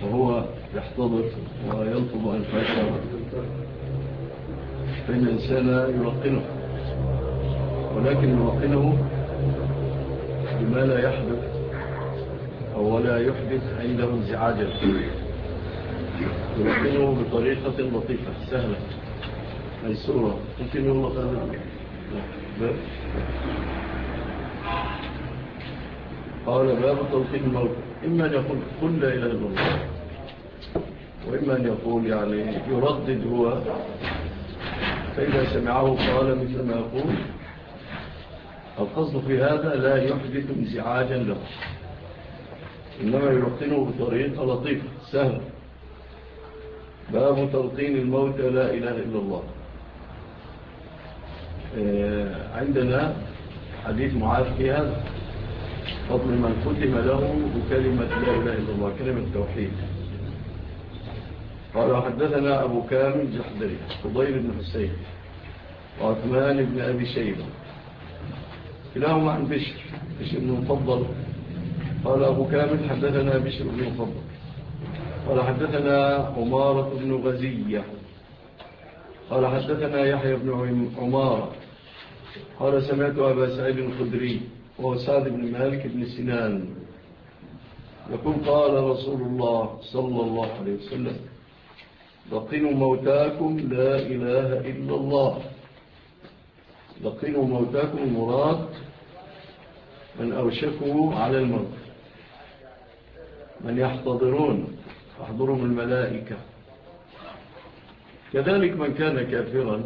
وهو يحتضر ويلطب أنفاسه، فإن الإنسان يلقنه، ولكن يلقنه بما لا يحدث أو لا يحدث عنده انزعاجا، يلقنه بطريقة لطيفة سهلة ميسورة. ممكن يلقى هذا الباب. قال باب تلقين الموت، إما أن يقول قل لا إله إلا الله، وإما أن يقول يعني يردد هو، فإذا سمعه قال مثل ما يقول. القصد في هذا لا يحدث انزعاجا له، إنما يلقنه بطريقة لطيفة سهلة. باب تلقين الموت لا إله إلا الله. عندنا حديث معاذ في هذا، فضل من ختم له بكلمة لا إله إلا الله، كلمة التوحيد. قال حدثنا أبو كامل جحدري فضيل بن حسين وعثمان بن أبي شيبة كلاهما عن بشر بن مفضل. قال أبو كامل حدثنا بشر بن مفضل قال حدثنا عمارة بن غزية قال حدثنا يحيى بن عمارة قال سمعت أبا سعيد الخدري وهو سعد بن مالك بن سنان يقول قال رسول الله صلى الله عليه وسلم لقنوا موتاكم لا إله إلا الله. لقنوا موتاكم المراد من أوشكوا على الموت، من يحتضرون تحضرهم الملائكة. كذلك من كان كافرا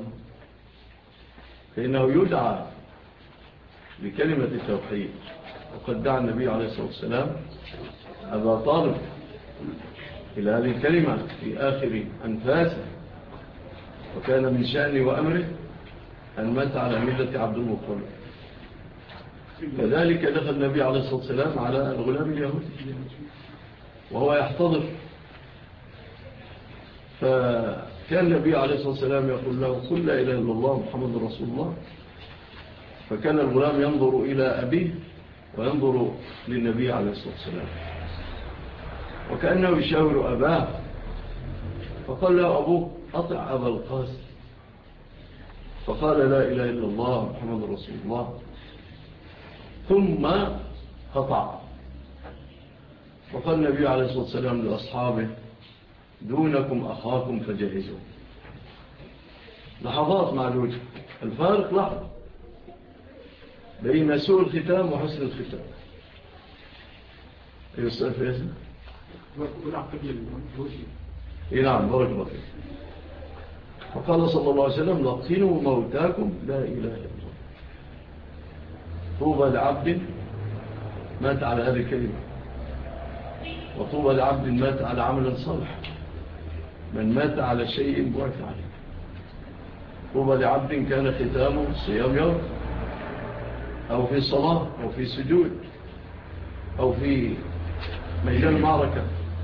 فإنه يدعى بكلمة التوحيد، وقد دعا النبي عليه الصلاة والسلام أبا طالب إلى هذه الكلمة في آخر أنفاسه، وكان من شأنه وأمره أن مات على ملة عبد المطلب. كذلك دخل النبي عليه الصلاة والسلام على الغلام اليهودي وهو يحتضر، فكان النبي عليه الصلاة والسلام يقول له قل لا إله إلا الله محمد رسول الله. فكان الغلام ينظر إلى أبيه وينظر للنبي عليه الصلاة والسلام وكأنه يشاور أباه، فقال له أبوه أطع أبا القاسم، فقال لا إله إلا الله محمد رسول الله، ثم قطع. فقال النبي عليه الصلاة والسلام لأصحابه دونكم أخاكم فجهزوا. لحظات معدودة، الفارق لحظة بين سوء الختام وحسن الختام. أيها السؤال فيسا؟ نعم بارك الله فيك. فقال صلى الله عليه وسلم لقنوا موتاكم لا إله إلا الله. طوبى لعبد مات على هذه الكلمة، وطوبى لعبد مات على عمل صالح. من مات على شيء بعث عليه. طوبى لعبد كان ختامه صيام يوم، أو في صلاة، أو في سجود، أو في ميدان معركة،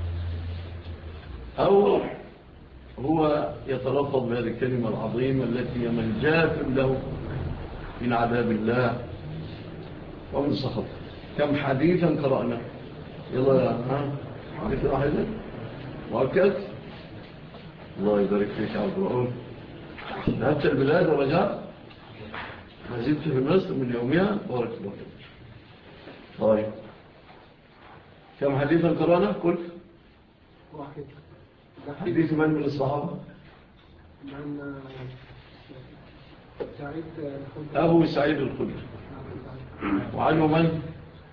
أو هو يتلفظ بهذه الكلمة العظيمة التي من جاف له من عذاب الله ومن سخط. كم حديثا قرأنا، يلا حديث واحدا مؤكد. الله يبارك فيك عبد الرؤوف. ذهبت البلاد ورجعت، ما زلت في مصر من يومها، بارك الله فيك. طيب كم حديثا قرأنا؟ قل واحد. حديث من الصحابة؟ من سعيد أبو سعيد الخدري. وعنه من؟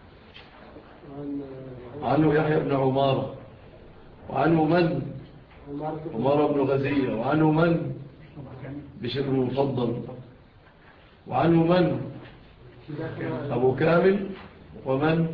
عنه يحيى بن عمارة. وعنه من؟ عمارة بن غزية. وعنه من؟ بشر بن مفضل. وعنه من؟ أبو كامل. ومن؟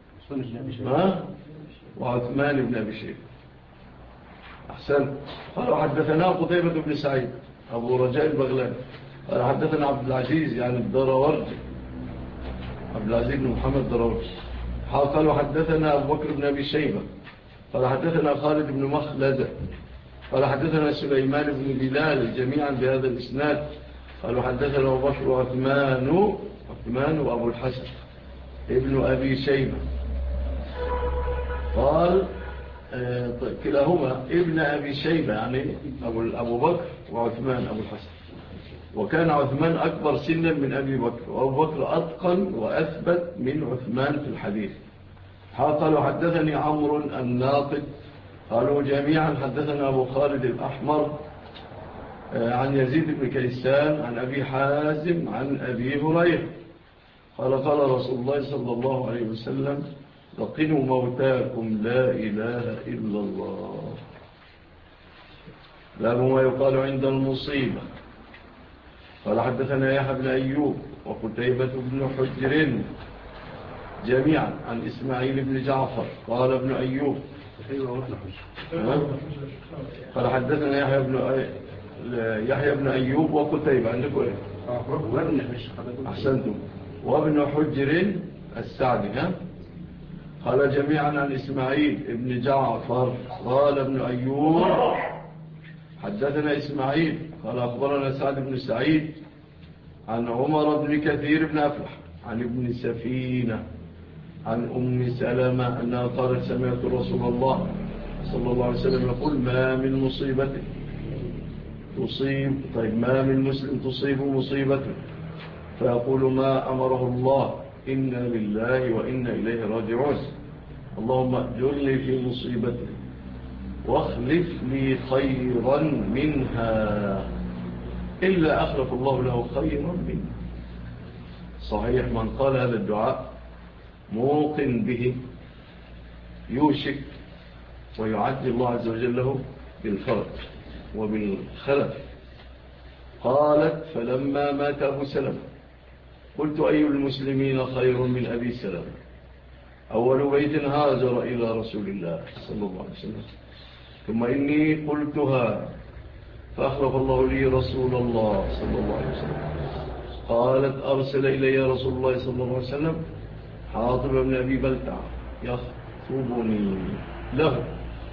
وعثمان بن أبي شيبة. أحسن. قالوا حدثنا قتيبة بن سعيد أبو رجاء البغلاني قال حدثنا عبد العزيز يعني الدراوردي، عبد العزيز بن محمد الدراوردي. قالوا حدثنا أبو بكر بن أبي شيبة قال حدثنا خالد بن مخلد قال حدثنا سليمان بن بلال جميعا بهذا الإسناد. قالوا حدثنا أبو بكر وعثمان وأبو الحسن ابن أبي شيبة قال طيب كلاهما ابن أبي شيبة، يعني أبو بكر وعثمان أبو الحسن. وكان عثمان أكبر سنا من أبي بكر، وأبو بكر أتقن وأثبت من عثمان في الحديث. قالوا حدثني عمرو الناقد، قالوا جميعا حدثنا أبو خالد الأحمر عن يزيد بن كيسان عن أبي حازم عن أبي هريرة قال رسول الله صلى الله عليه وسلم: لقنوا موتاكم لا إله إلا الله. باب ما يقال عند المصيبة. قال حدثنا يحيى بن أيوب وقتيبة بن حجر جميعا عن إسماعيل بن جعفر. قال ابن أيوب قال حدثنا يحيى بن أيوب وقتيبة، عندكم ايه؟ أحسنتم. وابن حجر السعدي. قال جميعا عن إسماعيل بن جعفر. قال ابن أيوب حدثنا إسماعيل قال أخبرنا سعد بن سعيد عن عمر بن كثير بن أفلح عن ابن سفينة عن أم سلمة أنها قالت: سمعت رسول الله صلى الله عليه وسلم يقول: ما من مصيبة تصيب، ما من مسلم تصيب مصيبة فيقول ما أمره الله إنا لله وإنا إليه راجعون، اللهم أجرني في مصيبتي واخلف لي خيرا منها، إلا أخلف الله له خيرا منها. صحيح من قال هذا الدعاء موقن به يوشك ويعد الله عز وجل له بالفرج وبالخلف. قالت: فلما مات أبو سلمة قلت: أي المسلمين خير من أبي سلمة؟ أول بيت هاجر إلى رسول الله صلى الله عليه وسلم، ثم إني قلتها فأخلف الله لي رسول الله صلى الله عليه وسلم. قالت: أرسل إلي رسول الله صلى الله عليه وسلم حاطب بن أبي بلتع يخطبني له،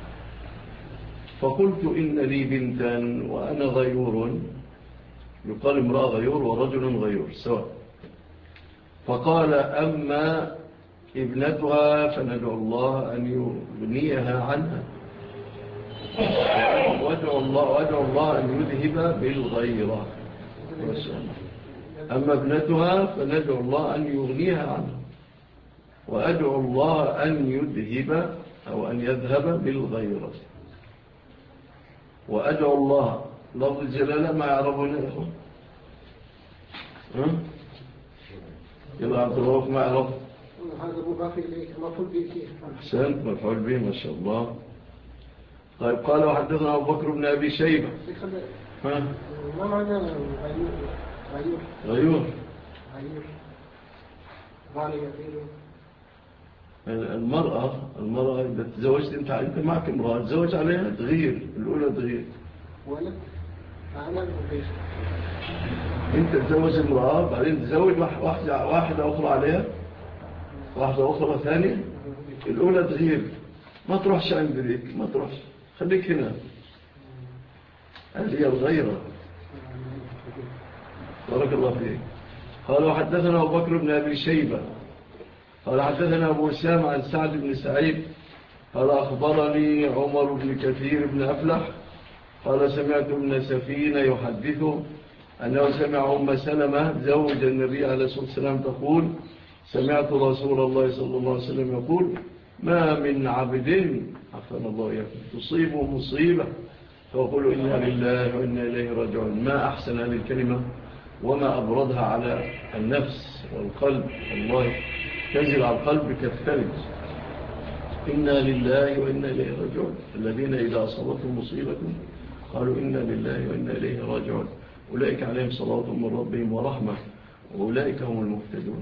فقلت: إن لي بنتا وأنا غيور، يقال امرأة غيور ورجل غيور سواء. فقال: أما ابنتها فندعو الله أن يغنيها عنها، وادعو الله أن يذهب بالغيرة. أما ابنتها فندعو الله أن يغنيها عنها، وأدعو الله أن يذهب أو أن يذهب بالغيرة. وأدعو الله لفظ الجلالة ما يعرفون الإخوة. يلا عبد الرؤوف ما يعرف. هذا مضاف إليك مفعول به. أحسنت، مفعول به ما شاء الله. طيب قال وحدثنا أبو بكر بن أبي شيبة. ما معنى غيور؟ المرأة إذا تزوجت أنت معك امرأة تزوج عليها تغير، الأولى تغير. ولد أعلم وغير. أنت تزوج امرأة بعدين تزوج واحدة أخرى عليها، واحدة أخرى ثانية، الأولى تغير، ما تروحش عند ذيك، ما تروحش، خليك هنا. هذه الغيرة. بارك الله فيك. قال وحدثنا أبو بكر بن أبي شيبة قال حدثنا أبو أسامة عن سعد بن سعيد قال أخبرني عمر بن كثير بن أفلح قال سمعت ابن سفينة يحدث أنه سمع أم سلمة زوج النبي عليه الصلاة والسلام تقول: سمعت رسول الله صلى الله عليه وسلم يقول: ما من عبد عفوا الله يكون تصيبه مصيبة فيقول إنا لله وإنا إليه راجعون. ما أحسن هذه الكلمة وما أبردها على النفس والقلب، الله تنزل على القلب كالثلج. إنا لله وإنا إليه راجعون. الذين إذا أصابتهم مصيبة قالوا إنا لله وإنا إليه راجعون أولئك عليهم صلاة من ربهم ورحمة وأولئك هم المهتدون.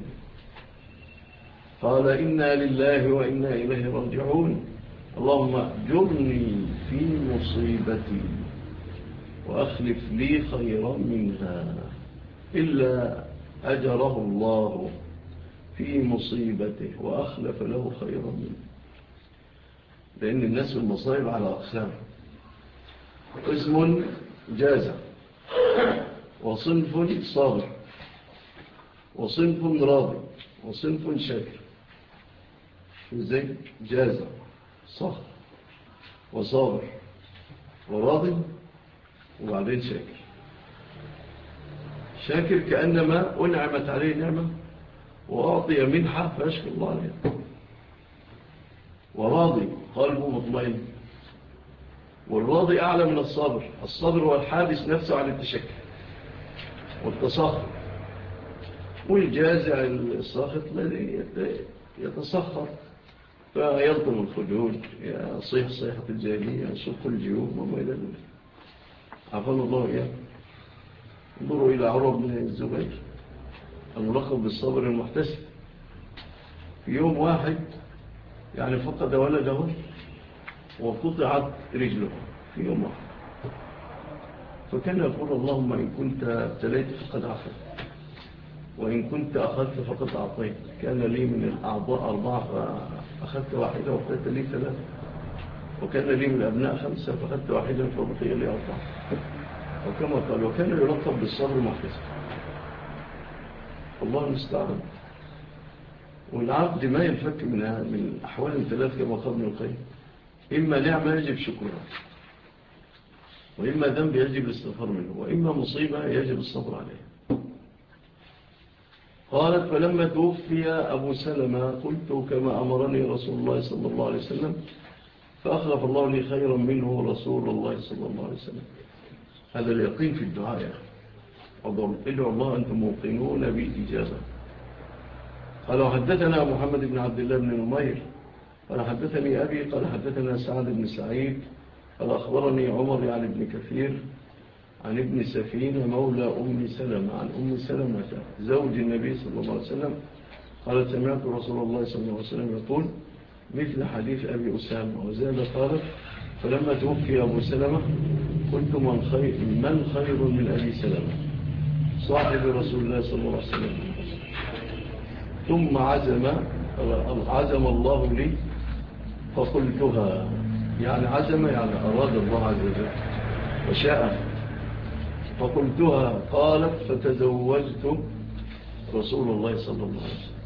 قال إنا لله وإنا إليه راجعون اللهم أجرني في مصيبتي وأخلف لي خيرا منها، إلا أجره الله في مصيبته وأخلف له خيرا منها. لأن الناس المصائب على أقسام: قسم جازع، وصنف صابر، وصنف راضي، وصنف شاكر. ازاي؟ جازع صح وصابر وراضي وبعدين شاكر. شاكر كأنما أنعمت عليه نعمة وأعطي منحة فأشكر الله عليه. وراضي قلبه مطمئن. والراضي أعلى من الصابر. الصابر هو الحابس نفسه عن التشكل والتصخر، والجازع الساخط الذي يتصخر فيلطم الخدود، يصيح صيحة الجاهلية، يشق الجيوب وما إلى ذلك. عفوا الله إياه. انظروا إلى عروة بن الزبير الملقب بالصبر المحتسب. في يوم واحد يعني فقد ولده وقطعت رجله في يوم واحد، فكان يقول اللهم إن كنت ابتليت فقد عفت، وإن كنت أخذت فقد أعطيت. كان لي من الأعضاء 4 فأخذت واحدة وأخذت لي 3، وكان لي من الأبناء 5 فأخذت واحدة فبقي لي 4. وكما قال وكان يلقب بالصبر المحتسب. الله المستعان. والعبد ما ينفك من أحوال 3 كما قال ابن القيم: إما نعمة يجب شكرها، وإما ذنب يجب الاستغفار منه، وإما مصيبة يجب الصبر عليها. قالت: فلما توفي أبو سلمة قلت كما أمرني رسول الله صلى الله عليه وسلم، فأخلف الله لي خيرا منه رسول الله صلى الله عليه وسلم. هذا اليقين في الدعاء يا أخي. ادعوا الله أنتم موقنون بالإجابة. قال: حدثنا محمد بن عبد الله بن نمير قال حدثني أبي قال حدثنا سعد بن سعيد قال أخبرني عمر يعني بن كثير عن ابن سفين مولى أم سلمة عن أم سلمة زوج النبي صلى الله عليه وسلم قال: سمعت رسول الله صلى الله عليه وسلم يقول مثل حديث أبي أسامة. وزاد قال: فلما توفي أبو سلمة قلت من خير من أبي سلمة صاحب رسول الله صلى الله عليه وسلم. ثم عزم الله لي فقلتها. يعني عزم يعني أراد الله عز وجل وشاء. فقلتها. قالت: فتزوجت رسول الله صلى الله عليه وسلم.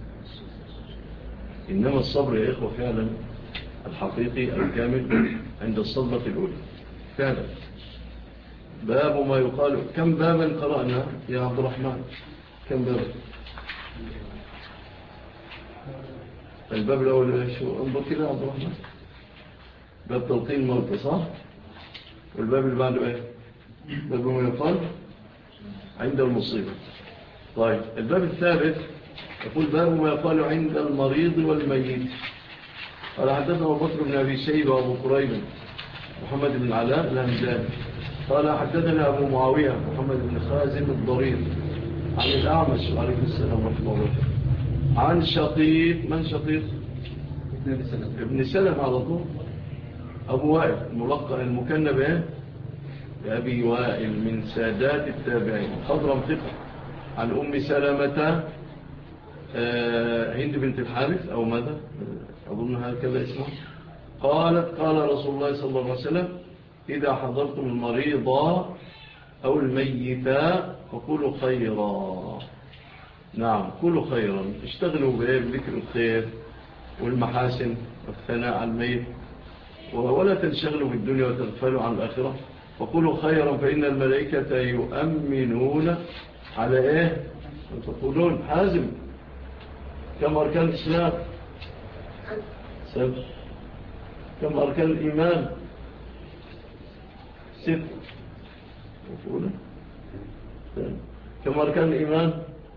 إنما الصبر يا إخوة فعلا الحقيقي الكامل عند الصدمة الأولى فعلا. باب ما يقال. كم بابا قرأنا يا عبد الرحمن؟ كم بابا؟ الباب الأول شو انظر كده يا عبد الرحمن؟ باب تلقين الموت صح؟ والباب اللي بعده ايه؟ باب ما يقال عند المصيبة. طيب الباب الثالث يقول باب ما يقال عند المريض والميت. قال حدثنا أبو بكر بن أبي شيبة وأبو قريب محمد بن علاء الهمداني قال حدثنا أبو معاوية محمد بن خازم الضرير عن الأعمش عليه السلام ورحمة الله وبركاته عن شقيق. من شقيق؟ ابن سلم على طول. أبو وائل المكنى به بأبي وائل من سادات التابعين خضرم ثقة عن أم سلمة هند بنت الحارث أو ماذا أظن هكذا اسمه. قالت: قال رسول الله صلى الله عليه وسلم: إذا حضرتم المريضة أو الميتة فقولوا خيرا. نعم قولوا خيرا. اشتغلوا بذكر الخير والمحاسن والثناء على الميت، ولا تنشغلوا بالدنيا وتغفلوا عن الآخرة. فقولوا خيرا فإن الملائكة يؤمنون على إيه؟ تقولون حازم كم أركان الإسلام؟ 7. كم أركان الإيمان؟ 6. مفهوم؟ كم أركان الإيمان؟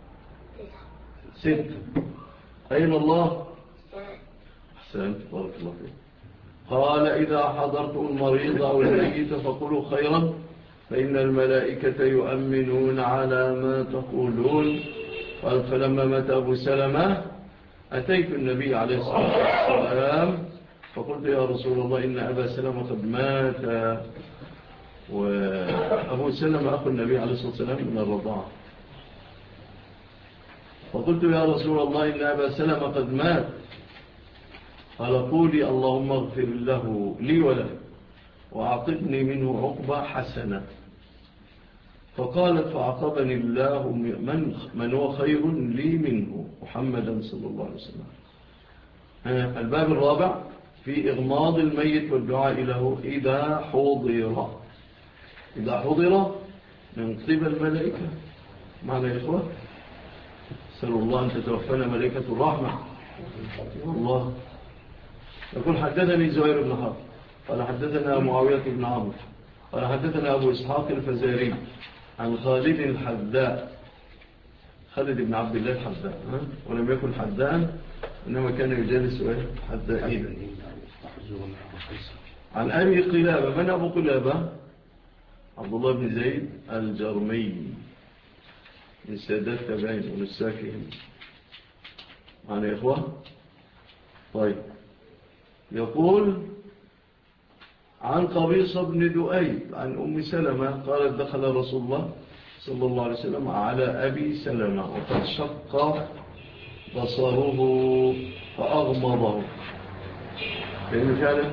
6. أين الله؟ أحسنت بارك الله فيك. قال: إذا حضرتم المريض أو الميت فقولوا خيرا فإن الملائكة يؤمنون على ما تقولون. قال: فلما مات أبو سلمة أتيت النبي عليه الصلاة والسلام فقلت: يا رسول الله إن أبا سلمة قد مات. وأبو سلمة أخو النبي عليه الصلاة والسلام من الرضاعة. فقلت: يا رسول الله إن أبا سلمة قد مات. قال: قولي اللهم اغفر له لي وله وأعطبني منه عقبة حسنة. فقالت: فعقبني الله من هو خير لي منه محمدا صلى الله عليه وسلم. الباب الرابع في إغماض الميت والدعاء له إذا حضر من قبل الملائكة. معنى يا إخوة سأل الله أن تتوفنا ملائكة الرحمة الله. يقول حدثني زهير بن حرب قال حدثنا معاوية بن عمرو قال حدثنا أبو إسحاق الفزاري عن خالد الحذاء، خالد بن عبد الله الحذاء، ولم يكن حذاء إنما كان يجالس حذائين. عن أبي قلابة. من أبو قلابة؟ عبد الله بن زيد الجرمي من سادات تابعين ونساكهم. معنا يا إخوة. طيب يقول عن قبيصة بن دؤيب عن أم سلمة قالت دخل رسول الله صلى الله عليه وسلم على أبي سلمة وقد شق بصره فأغمضه، لأنه فعلا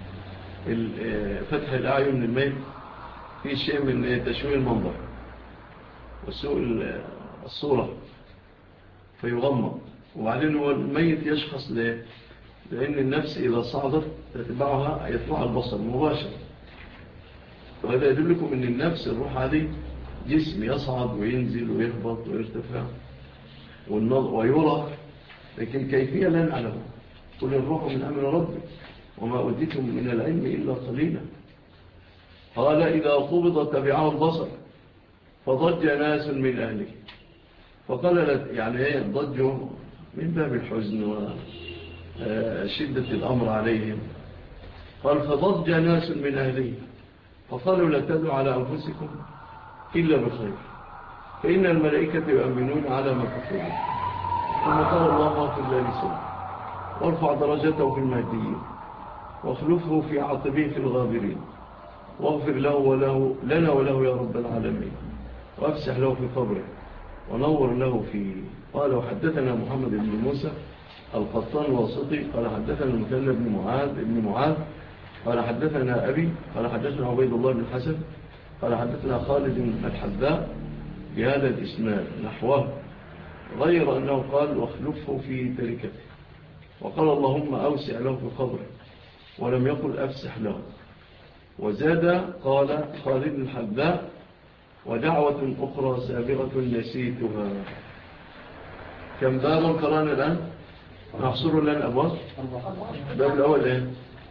فتح الأعين من الميت في شيء من تشويه المنظر وسوء الصورة فيغمض. وبعدين هو الميت يشخص ليه؟ لأن النفس إذا صعدت يتبعها البصر مباشرة، وهذا يدلكم أن النفس الروح هذه جسم يصعد وينزل ويهبط ويرتفع ويرى، لكن كيفية لا نعلم. قل الروح من أمر ربي وما أوديتم من العلم إلا قليلا. قال إذا قبض تبعه البصر فضج ناس من أهله. فقال يعني ايه ضجوا من باب الحزن وشدة الأمر عليهم. قال فضج ناس من أهله فقالوا لا تدعوا على أنفسكم إلا بخير فإن الملائكة يؤمنون على ما تقولون. ثم قال الله اغفر لسانه وارفع درجته في المهديين واخلفه في عقبه في الغابرين واغفر له لنا وله يا رب العالمين وافسح له في قبره ونور له فيه. قال وحدثنا محمد بن موسى القطان الواسطي قال حدثنا المثنى بن معاذ قال حدثنا أبي قال حدثنا عبيد الله بن حسن قال حدثنا خالد الحذاء بهذا الإسناد نحوه، غير أنه قال واخلفه في تركته، وقال اللهم أوسع له في قبره، ولم يقل أفسح له. وزاد قال خالد الحذاء ودعوة أخرى سابغة نسيتها. كم باب قرانا الآن؟ نحصر لنا الأبواب. باب الأول إيه؟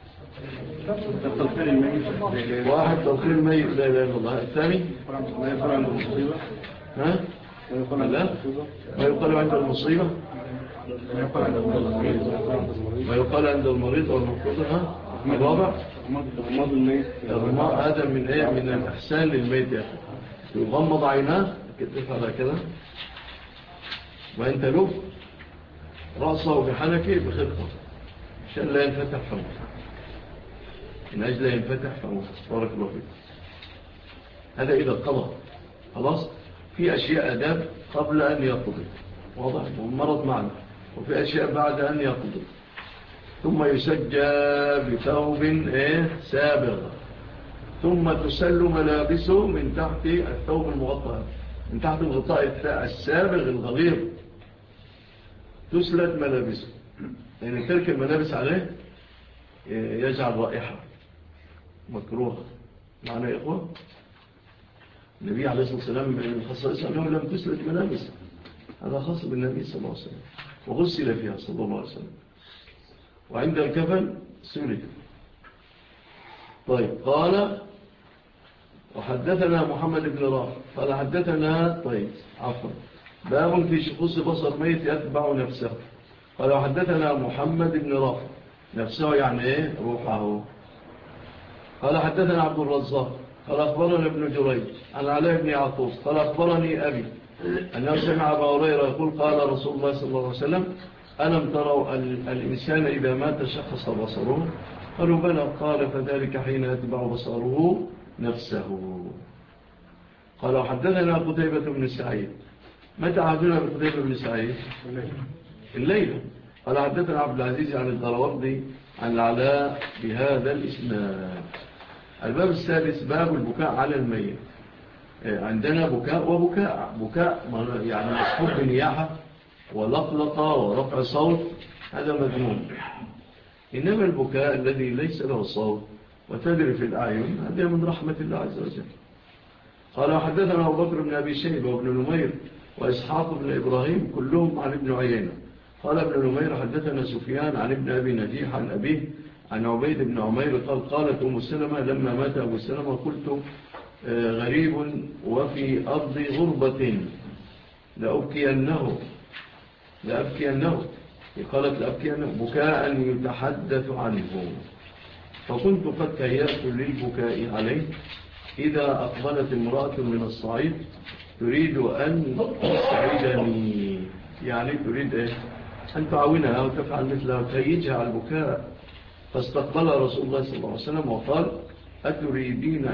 واحد تلقين الميت لا إله إلا الله. الثاني ما يقال عند المصيبة. ها؟ ما يقال عند المصيبة. ما يقال عند المريض والمفقود. ها؟ الرابع هذا من ايه؟ من الإحسان للميت يا أخي. يغمض عيناه كده كده وانت لف رأسه بحنكه بخطة عشان لا ينفتح فمه، من أجل لا ينفتح فمه. بارك الله فيك. هذا إذا قضى خلاص. في أشياء أداب قبل أن يقضي واضح ومرض معنا، وفي أشياء بعد أن يقضي. ثم يسجى بثوب سابغ، ثم تسل ملابسه من تحت الثوب المغطى، من تحت الغطاء السابغ الغليظ تسلت ملابسه، لأن تلك الملابس عليه يجعل رائحة مكروهة. معنى يا إخوة النبي عليه الصلاة والسلام من خصائصه أنه لم تسلت ملابسه، هذا خاص بالنبي صلى الله عليه وسلم، وغسل فيها صلى الله عليه وسلم، وعند الكفن سلت. طيب قال وحدثنا محمد بن رافع قال حدثنا باب في شخوص بصر ميت يتبع نفسه. قال وحدثنا محمد بن رافع نفسه يعني ايه روحه. قال حدثنا عبد الرزاق قال أخبرنا ابن جريج عن علاء بن عطوس قال أخبرني أبي أنه سمع أبا هريرة يقول قال رسول الله صلى الله عليه وسلم ألم تروا الإنسان إذا مات شخص بصره؟ قالوا بلى. قال فذلك حين يتبع بصره نفسه. قال وحدثنا قتيبة بن سعيد. متى عهدنا بقتيبة بن سعيد؟ الليلة. قال حدثنا عبد العزيز عن الدراوردي عن العلاء بهذا الإسناد. الباب السادس باب البكاء على الميت. عندنا بكاء وبكاء، بكاء يعني مصحوب بنياحة ولقلقة ورفع صوت، هذا مذموم. إنما البكاء الذي ليس له صوت وتدري في الأعين هذا من رحمة الله عز وجل. قال حدثنا أبو بكر بن أبي شيبة وابن نمير وإسحاق بن إبراهيم كلهم عن ابن عيينة. قال ابن نمير حدثنا سفيان عن ابن أبي نجيح عن أبيه عن عبيد بن عمير قالت أم السلمة لما مات أبو السلمة قلت غريب وفي أرض غربة لأبكينه قالت لأبكينه بكاء يتحدث عنه، فكنت قد تهيأت للبكاء عليه إذا أقبلت امرأة من الصعيد تريد أن تسعدني، يعني تريد أن تعاونها وتفعل مثلها وتهيجها على البكاء. فاستقبل رسول الله صلى الله عليه وسلم وقال أتريدين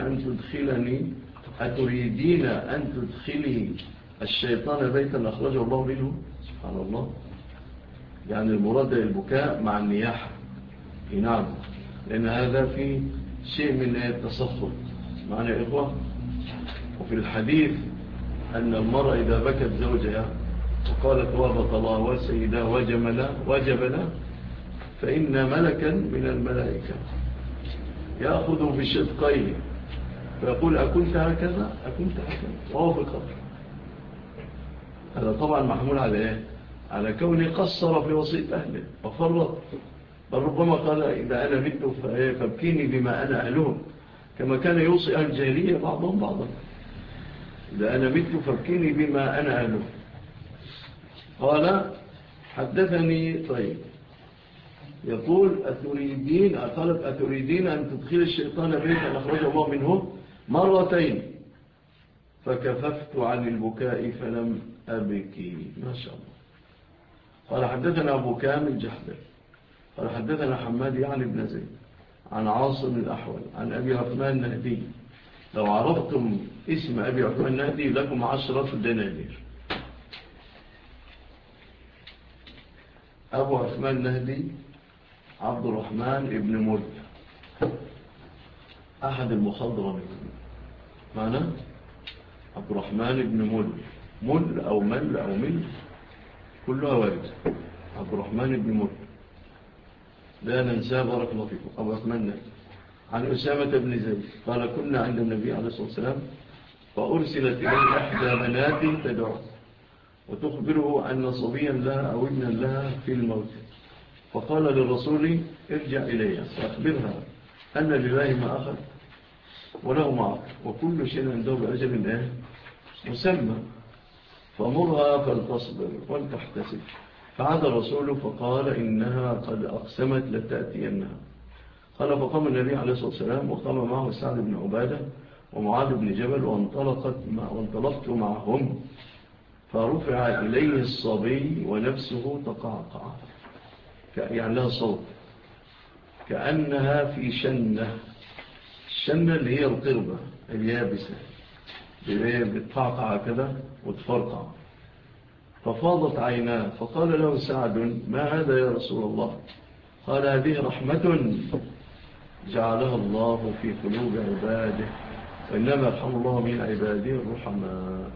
أن تدخلي الشيطان بيتا أخرجه الله منه؟ سبحان الله، يعني المراد البكاء مع النياحة. نعم، لأن هذا في شيء من التصفق معنى يا إخوة. وفي الحديث أن المرأة إذا بكت زوجها وقالت وابط الله وسيدا وجبنا فإن ملكا من الملائكة يأخذ بشدقيه فيقول أكنت هكذا وهو في القبر. هذا طبعا محمول على إيه؟ على كونه قصر في وصية أهله وفرط، بل ربما قال إذا أنا مت فابكيني بما أنا أهلهم، كما كان يوصي أهل الجاهلية بعضهم بعضا، إذا أنا مت فابكيني بما أنا أهلهم. قال حدثني طيب يقول قالت أتريدين أن تدخل الشيطان بيتا أخرجه الله منه مرتين فكففت عن البكاء فلم أبكي. ما شاء الله. قال حدثنا أبو كامل جحدر قال حدثنا حماد يعني بن زيد عن عاصم الأحول عن أبي عثمان النهدي. لو عرفتم اسم أبي عثمان النهدي لكم 10 دنانير. أبو عثمان النهدي عبد الرحمن ابن مل أحد المخضرمين، معنى عبد الرحمن ابن مل أو مل كلها وارد. عبد الرحمن ابن مل لا ننساه بارك الله فيكم. أبو عثمان النهدي عن أسامة بن زيد قال كنا عند النبي عليه الصلاة والسلام فأرسلت إليه إحدى بناته تدعو وتخبره أن صبيا لها أو ابنا لها في الموت، فقال للرسول ارجع إليها فأخبرها أن لله ما أخذ وله ما أعطى وكل شيء عنده بأجل مسمى، فمرها فلتصبر ولتحتسب. فعاد الرسول فقال إنها قد أقسمت لتأتينها. قال فقام النبي عليه الصلاة والسلام وقام معه سعد بن عبادة ومعاذ بن جبل وانطلقت معهم، فرفع إليه الصبي ونفسه تقعقع يعني لها صوت كأنها في شنة. الشنة اللي هي القربة اليابسة بتقعقع كذا وتفرقع. ففاضت عيناه فقال له سعد ما هذا يا رسول الله؟ قال هذه رحمة جعلها الله في قلوب عباده وإنما يرحم الله من عباده الرحماء.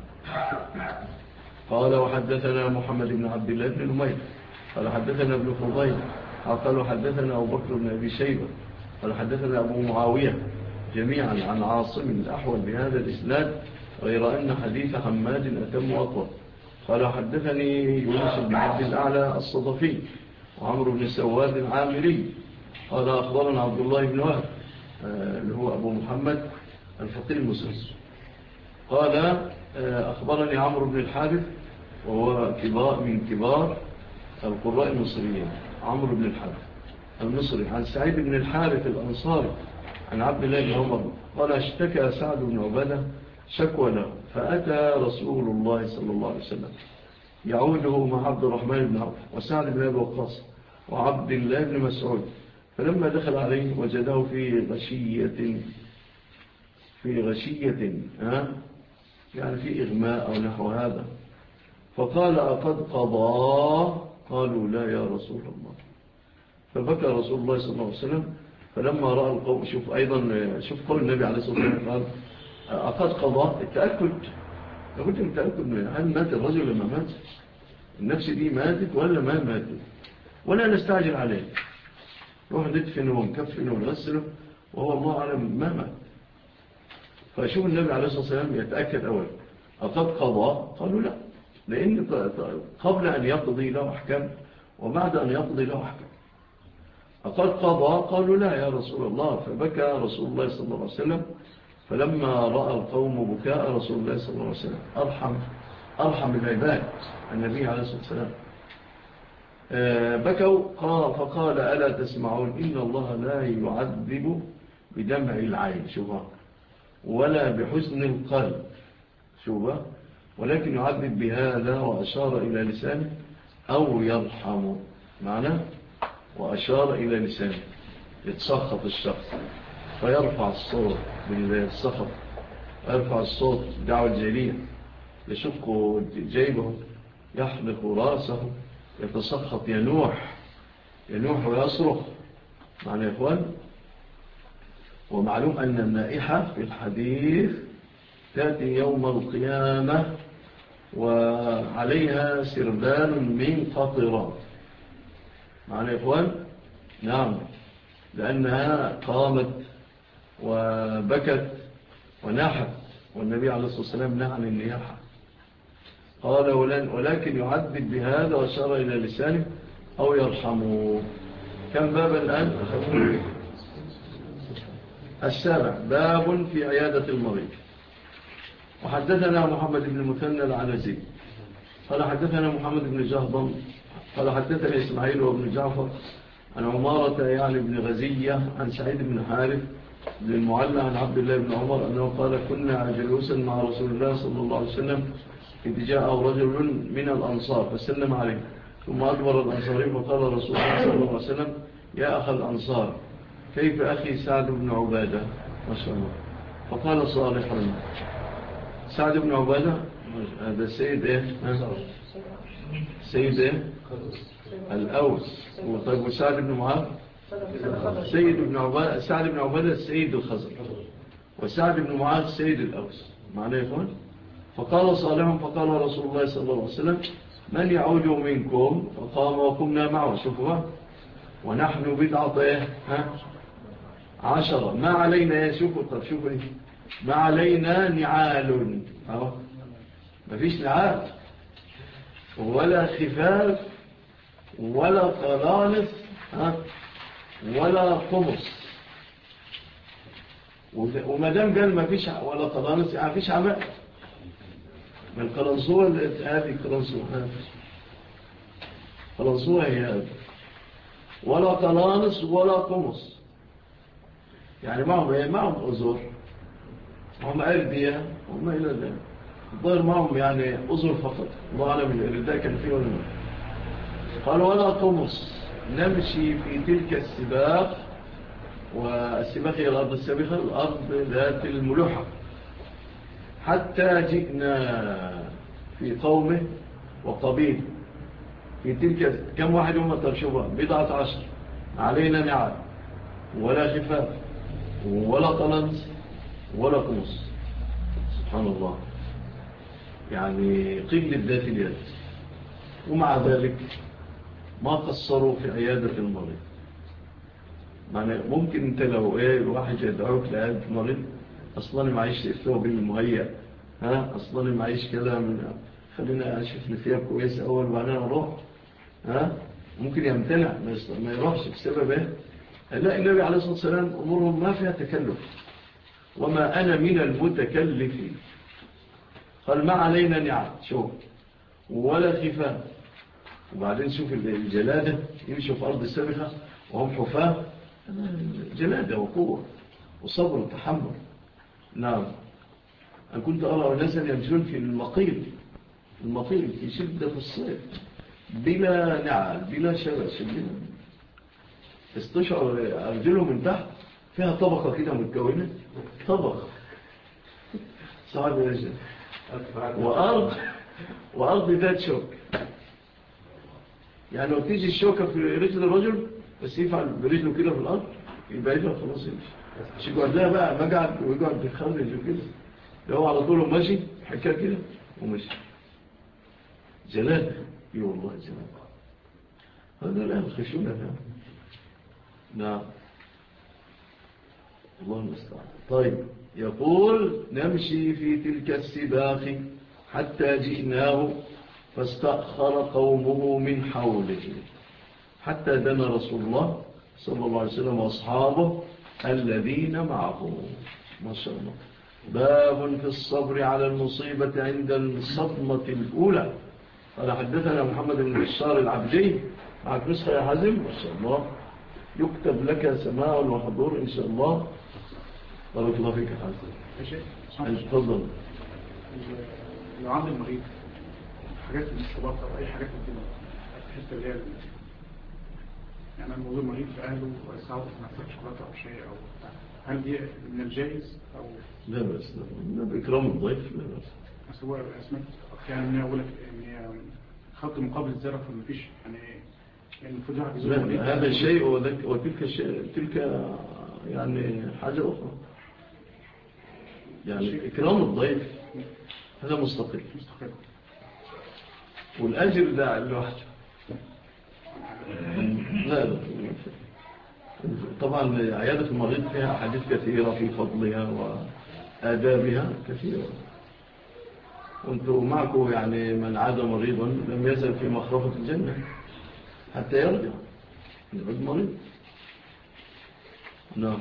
قال وحدثنا محمد بن عبد الله بن نمير قال حدثنا ابن فضيل قال حدثنا أبو بكر بن أبي شيبة قال حدثنا أبو معاوية جميعا عن عاصم الأحول بهذا الإسناد غير أن حديث حماد أتم وأطول. قال حدثني يونس بن عبد الأعلى الصدفي وعمرو بن سواد العامري قال أخبرنا عبد الله بن وهب اللي هو أبو محمد الفقيه المصري قال أخبرني عمرو بن الحارث وهو من كبار القراء المصريين. عمرو بن الحارث المصري عن سعيد بن الحارث الأنصاري عن عبد الله بن عمر قال اشتكى سعد بن عبادة شكوى له فأتى رسول الله صلى الله عليه وسلم يعوده مع عبد الرحمن بن عوف وسعد بن أبي وقاص وعبد الله بن مسعود، فلما دخل عليه وجده في غشية يعني في إغماء أو نحو هذا، فقال أقد قضى؟ قالوا لا يا رسول الله. فبكى رسول الله صلى الله عليه وسلم فلما رأى القوم شوف قول النبي عليه الصلاة والسلام قال أقد قضى؟ التأكد لابد من التأكد هل مات الرجل لما مات، النفس دي ماتت ولا ما ماتت، ولا نستعجل عليه. روح ندفنه ونكفنه ونغسله وهو الله أعلم ما مات. فشوف النبي عليه الصلاة والسلام يتأكد أولا أقد قضى؟ قالوا لا، لأن قبل أن يقضي له أحكام وبعد أن يقضي له أحكام. أقد قضى؟ قالوا لا يا رسول الله. فبكى رسول الله صلى الله عليه وسلم، فلما رأى القوم بكاء رسول الله صلى الله عليه وسلم أرحم العباد النبي عليه الصلاة والسلام بكوا فقال ألا تسمعون إن الله لا يعذب بدمع العين شوفها ولا بحزن القلب شوفها، ولكن يعذب بهذا، وأشار إلى لسانه، أو يرحم معنى وأشار إلى لسانه. يتسخط الشخص فيرفع الصوت بالسخط، ويرفع الصوت دعوة الجاهلية، يشق جيبه، يحلق راسه، يتسخط، ينوح ويصرخ معنى يا إخوان. ومعلوم أن النائحة في الحديث تأتي يوم القيامة وعليها سربال من قطران معنى يا إخوان. نعم، لأنها قامت وبكت وناحت، والنبي عليه الصلاة والسلام نهى عن النياحة. قال ولكن يعذب بهذا، وأشار إلى لسانه، أو يرحمه. كم باب الآن؟ السابع، باب في عيادة المريض. وحدثنا محمد بن المثنى العنزي قال حدثنا محمد بن جهضم قال حدثنا إسماعيل وابن جعفر عن عمارة يعني بن غزية عن سعيد بن حارث بن المعلى عن عبد الله بن عمر أنه قال كنا جلوسا مع رسول الله صلى الله عليه وسلم إذ جاء رجل من الأنصار فسلم عليه، ثم أدبر الأنصاري فقال رسول الله صلى الله عليه وسلم يا أخ الأنصار كيف أخي سعد بن عبادة؟ ما شاء الله. فقال صالح سعد بن عبادة هذا السيد إيه؟ سيد إيه؟ الأوس. طيب وسعد بن معاذ سعد بن عبادة السيد الخزر، وسعد بن معاذ السيد الأوس معنى يقول. فقال صالح فقال رسول الله صلى الله عليه وسلم من يعود منكم؟ فقام وقمنا معه شوفوا، ونحن بدعة إيه؟ 10 ما علينا شوفوا. طب شوفوا إيه؟ ما علينا نعال ما فيش نعال ولا خفاف ولا قلانس ولا قمص. ومدام قال ما فيش ولا قلانس يعني فيش عماء من قلنصوة. هذه قلنصوة هي هذه، ولا قلانس ولا قمص، يعني معهم أزر، معهم أردية، هم إلى ذلك الظاهر معهم يعني أزر فقط، الله أعلم الإرداء كان فيه ولا ما. قال ولا قمص، نمشي في تلك السباق. والسباق هي الأرض السابقة، الأرض ذات الملوحة، حتى جئنا في قومه وقبيل في تلك كم واحد هم ترشبها 10 علينا نعال ولا خفاف ولا قلنس ولا قمص. سبحان الله، يعني قلة ذات اليد، ومع ذلك ما قصروا في عيادة المريض. يعني ممكن انت لو الواحد يدعوك لعيادة المريض اصلا معيش الثوب المهيأ، اصلا معيش كده، خلينا اشوف لي ثياب كويسه اول وبعدين اروح، ممكن يمتنع ما يروحش بسبب لا، النبي عليه الصلاه والسلام امورهم ما فيها تكلف، وما انا من المتكلفين. قال ما علينا نعم شوف ولا خفاف. وبعدين شوف الجلاده، يمشوا في ارض السابقه وهم حفاة، جلاده وقوه وصبر وتحمل. نعم، أنا كنت أرى ناسا يمشون في المطيل في شدة الصيف بلا نعل بلا شبش، استشعر أرجلهم من تحت فيها طبقة كده متكونة، طبقة صعب يا رجل، وأرض ذات شوك. يعني لو تيجي الشوكة في رجل الرجل بس يفعل برجله كده في الأرض يبقى يفعل خلاص يمشي، مش يقعد لها بقى مقعد ويقعد بيخرج وكده، ده هو على طول ماشي حكا كده ومشي. جلال والله جلال، هذا الآن خشونة نعم الله المستعان. طيب يقول نمشي في تلك السباخ حتى جئناه فاستأخر قومه من حوله حتى دنا رسول الله صلى الله عليه وسلم وأصحابه الذين معه. ما شاء الله. باب في الصبر على المصيبة عند الصدمة الأولى. قال حدثنا محمد بن بشار العبدي. معك نسخة يا حازم؟ ما شاء الله. يكتب لك سماع وحضور إن شاء الله. بارك الله فيك يا حازم. تفضل. لو عند المريض حاجات الاستباط أو أي حاجات ممكن تحس اللي هي يعني الموضوع مريض في أهله ويساعده في نفسه شوكولاتة أو شيء أو بتاع، هل دي من الجائز أو لا بس لا بإكرام الضيف لا بس. بس هو اسمك يعني إن أقول لك إن خط مقابل الزرع فمفيش يعني المفروض واحد يزور مريض. هذا الشيء وتلك الشيء تلك يعني حاجة أخرى. يعني إكرام الضيف هذا مستقل والأجر ده لوحده. لا طبعا عيادة المريض فيها أحاديث كثيرة في فضلها وآدابها كثيرة. وانتم معكم يعني من عاد مريضا لم يزل في مخرفة الجنة حتى يرجع يعود مريض. نعم.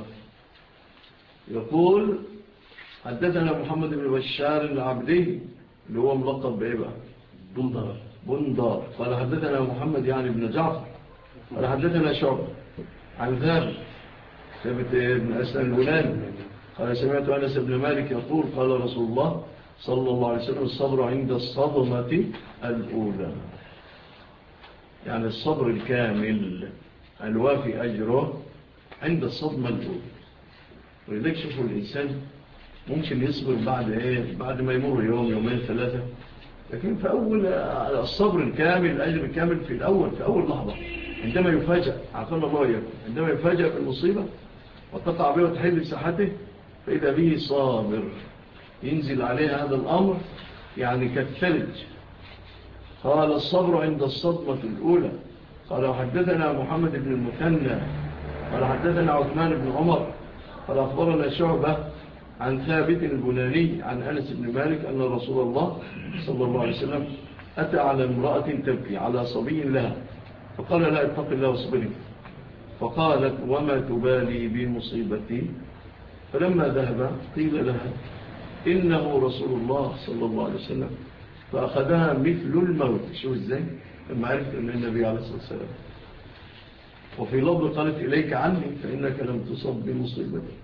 يقول حدثنا محمد بن بشار العبدي اللي هو ملقب بإيه بقى؟ بندار. قال حدثنا محمد يعني بن جعفر. قال حدثنا شعبة عن ثابت بن أسلم الهلالي قال سمعت أنس بن مالك يقول قال رسول الله صلى الله عليه وسلم الصبر عند الصدمة الأولى. يعني الصبر الكامل الوافي أجره عند الصدمة الأولى. ولذلك شوفوا الإنسان ممكن يصبر بعد ما يمر يوم يومين ثلاثة، لكن في أول الصبر الكامل الأجر الكامل في أول لحظة عندما يفاجأ عقل الله إياكم عندما يفاجأ بالمصيبة وتقع به وتحل بساحته فإذا به صابر ينزل عليه هذا الأمر يعني كالثلج. قال الصبر عند الصدمة الأولى. قال حدثنا محمد بن المثنى قال حدثنا عثمان بن عمر قال أخبرنا شعبة عن ثابت البناني عن أنس بن مالك أن رسول الله صلى الله عليه وسلم أتى على امرأة تبكي على صبي لها فقال لا اتق الله واصبري. فقالت وما تبالي بمصيبتي؟ فلما ذهب قيل لها إنه رسول الله صلى الله عليه وسلم فأخذها مثل الموت. شو ازاي لما عرفت أن النبي عليه الصلاة والسلام. وفي لفظ قالت إليك عني فإنك لم تصب بمصيبتي.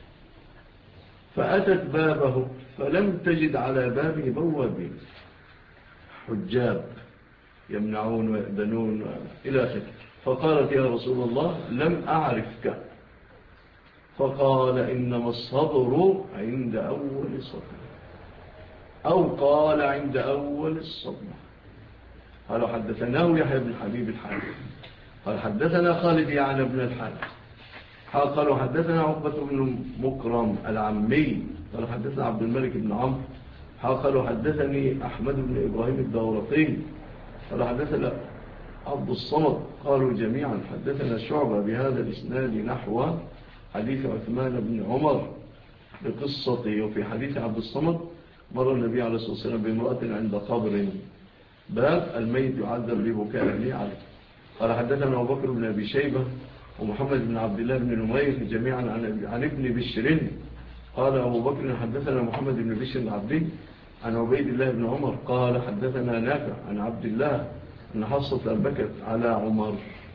فأتت بابه فلم تجد على بابه بوابين حجاب يمنعون ويأذنون إلى آخره. فقالت يا رسول الله لم أعرفك. فقال إنما الصبر عند أول الصدمة أو قال عند أول الصدمة. قال حدثناه يحيى بن حبيب الحارث قال حدثنا خالد يعني بن الحارث قالوا حدثنا عقبة بن مكرم العمي قال حدثنا عبد الملك بن عمرو قالوا حدثني أحمد بن إبراهيم الدورقي قال حدثنا عبد الصمد قالوا جميعا حدثنا شعبة بهذا الإسناد نحو حديث عثمان بن عمر بقصته. وفي حديث عبد الصمد مر النبي عليه الصلاة والسلام بامرأة عند قبر باب الميت يعذب لبكاء أهله عليه. قال حدثنا أبو بكر بن أبي شيبة ومحمد بن عبد الله بن نمير جميعا عن ابن بشر. قال أبو بكر حدثنا محمد بن بشر العبدي عن عبيد الله بن عمر قال حدثنا نافع عن عبد الله أن حصة بكت على عمر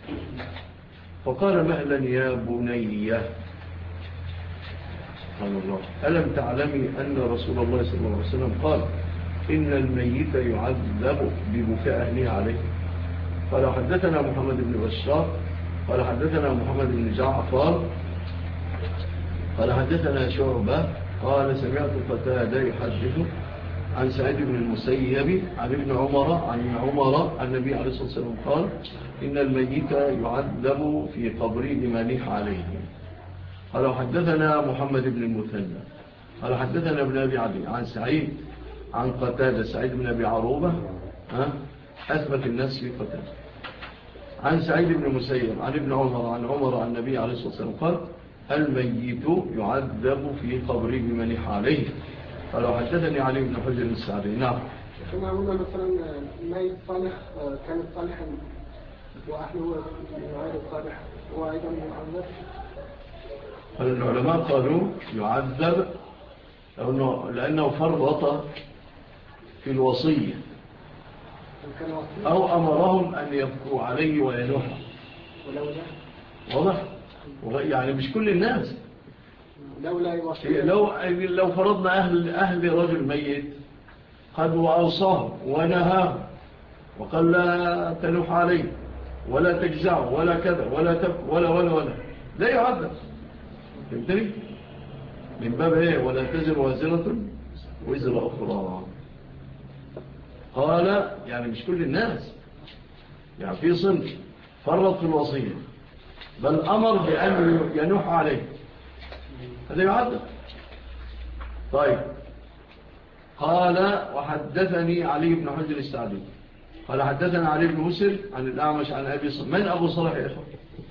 فقال مهلا يا بني قال الله ألم تعلمي أن رسول الله صلى الله عليه وسلم قال إن الميت يعذب ببكاء أهله عليه. قال حدثنا محمد بن بشار قال حدثنا محمد بن جعفر قال حدثنا شعبة قال سمعت قتادة يحدث عن سعيد بن المسيب عن ابن عمر عن عمر النبي عليه الصلاة والسلام قال إن الميت يعذب في قبره لما نيح عليه. قال حدثنا محمد بن المثنى قال حدثنا ابن أبي عدي عن سعيد عن قتادة سعيد بن أبي عروبة أثبت الناس في قتادة عن سعيد بن مسيب عن ابن عمر عن عمر عن النبي عليه الصلاة والسلام قال الميت يعذب في قبره بمنح عليه. قالوا حدثني علي بن حجر السعدي. نعم. كما قلنا مثلا الميت صالح كانت صالحا وأهله غير صالح وأيضا يعذب. العلماء قالوا يعذب لأنه فرط في الوصية أو أمرهم أن يبكوا عليه وينوحوا. واضح؟ يعني مش كل الناس. لو فرضنا أهل رجل ميت قد وأوصاه ونهاه وقال لا تنوح عليه ولا تجزعه ولا كذا ولا تبكوا ولا لا يعذب. فهمتني؟ من باب ايه؟ ولا تزر وازرة وزر أخرى. قال يعني مش كل الناس، يعني في صنف فرط في الوصية بل أمر بأن ينوح عليه، هذا يعذب. طيب. قال وحدثني علي بن حجر السعدي قال حدثنا علي بن مسر عن الأعمش عن أبي صالح. من أبو صالح يا إخوة؟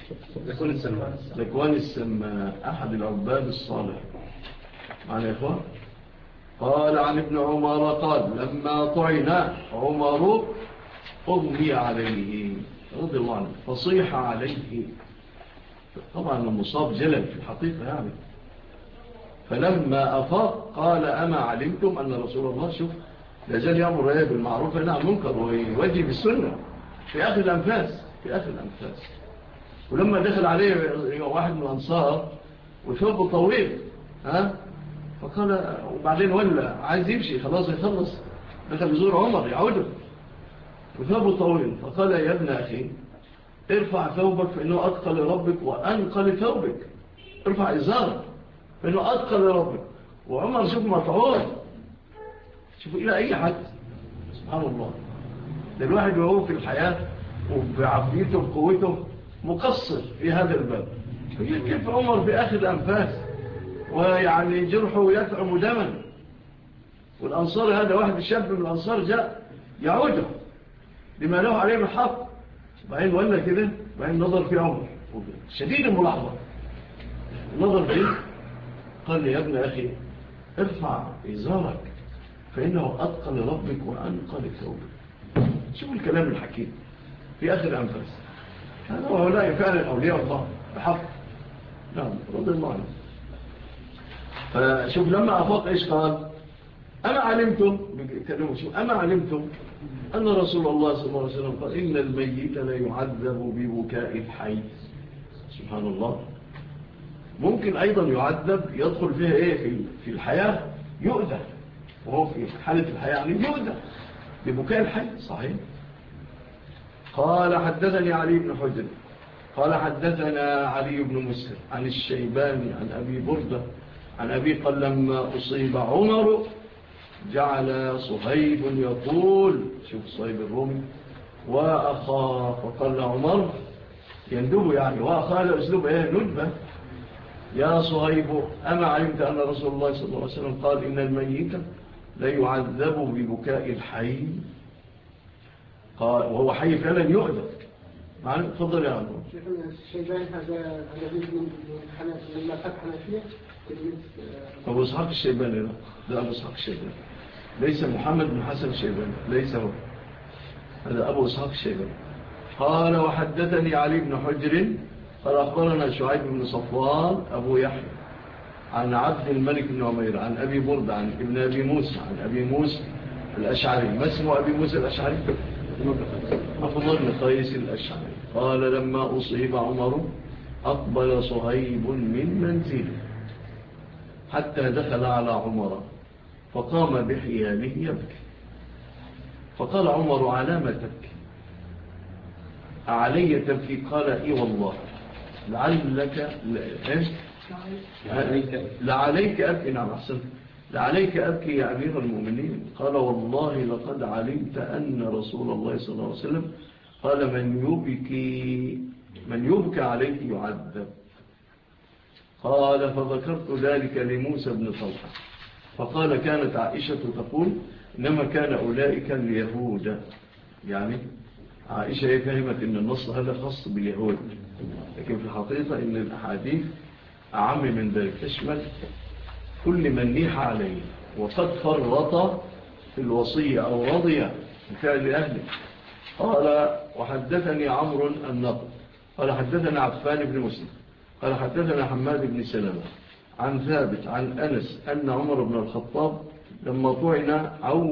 ذكوان السماء أحد العباد الصالح. معنا يا إخوة. قال عن ابن عمر قال لما طعن عمر أغمي عليه رضي الله عنه فصيح عليه. طبعا المصاب جلل في الحقيقة يعني. فلما أفاق قال أما علمتم أن رسول الله شوف لازال يأمر بالمعروف وينهى عن المنكر ويوجه بالسنة في آخر الأنفاس. ولما دخل عليه واحد من الأنصار وثوبه طويل فقال وبعدين ولا عايز يمشي خلاص يخلص دخل يزور عمر يعوده وثوبه طويل فقال يا ابن أخي ارفع ثوبك فإنه أتقى لربك وأنقل ثوبك. ارفع إزارك فإنه أتقى لربك. وعمر شوف مطعون شوفوا إلى أي حد سبحان الله. ده الواحد وهو في الحياة وبعافيته وقوته مقصر في هذا الباب. كيف عمر بآخر الأنفاس ويعني جرحه يتعم دما والأنصار هذا واحد شاب من الأنصار جاء يعوده لما له عليه بالحق. بعدين ولا كده بعدين نظر في عمر شديد الملاحظة نظر فيه قال لي يا ابن أخي ارفع إزارك فإنه أتقى لربك وأنقى لثوبك. شوف الكلام الحكيم في آخر الأنفاس. هذا وهؤلاء فعلا أولياء الله بحق. نعم رضي الله عنه. فشوف لما أفاق إيش قال أما علمتم أن رسول الله صلى الله عليه وسلم قال إن الميت لا يعذب ببكاء الحي. سبحان الله. ممكن أيضا يعذب يدخل فيها إيه في الحياة يؤذى وهو في حالة الحياة يعني يؤذى ببكاء الحي. صحيح. قال حدثني علي بن حجر قال حدثنا علي بن مسر عن الشيباني عن أبي بردة عن أبي قال لما أصيب عمر جعل صهيب يقول شوف صهيب الرومي وأخاه فقال عمر يندب يعني وأخاه لأسلوب ندبة يا صهيب أما علمت أن رسول الله صلى الله عليه وسلم قال إن الميت لا يعذب ببكاء الحي. قال وهو حي فعلا يؤذى. معلم تفضل يا عمر. الشيباني هذا من مذهب حنفية أبو إسحاق الشيباني ده أبو إسحاق الشيباني ليس محمد بن حسن الشيباني ليس هو هذا أبو إسحاق الشيباني. قال وحدثني علي بن حجر قال أخبرنا شعيب بن صفوان أبو يحيى عن عبد الملك بن عمير عن أبي برد عن ابن أبي موسى عن أبي موسى الأشعري. ما اسمه أبي موسى الأشعري؟ أفضل بن قيس الأشعري. قال لما أصيب عمر أقبل صهيب من منزله حتى دخل على عمر فقام بحيانه يبكي فقال عمر على ما تبكي أعلي تبكي؟ قال إيه والله لعليك أبكي. نعم أحسن لعليك أبكي يا أمير المؤمنين. قال والله لقد علمت أن رسول الله صلى الله عليه وسلم قال من يبكى عليه يعذب. قال فذكرت ذلك لموسى بن طلحة فقال كانت عائشة تقول إنما كان أولئك اليهود يعني عائشة فهمت أن النص هذا خاص باليهود، لكن في الحقيقة أن الأحاديث أعم من ذلك، تشمل كل من نيح عليه وقد فرط في الوصية أو رضي بفعل أهله. قال وحدثني عمرو النضر قال حدثنا عفان بن مسلم قال حدثنا حماد بن سلمة عن ثابت عن أنس أن عمر بن الخطاب لما طعن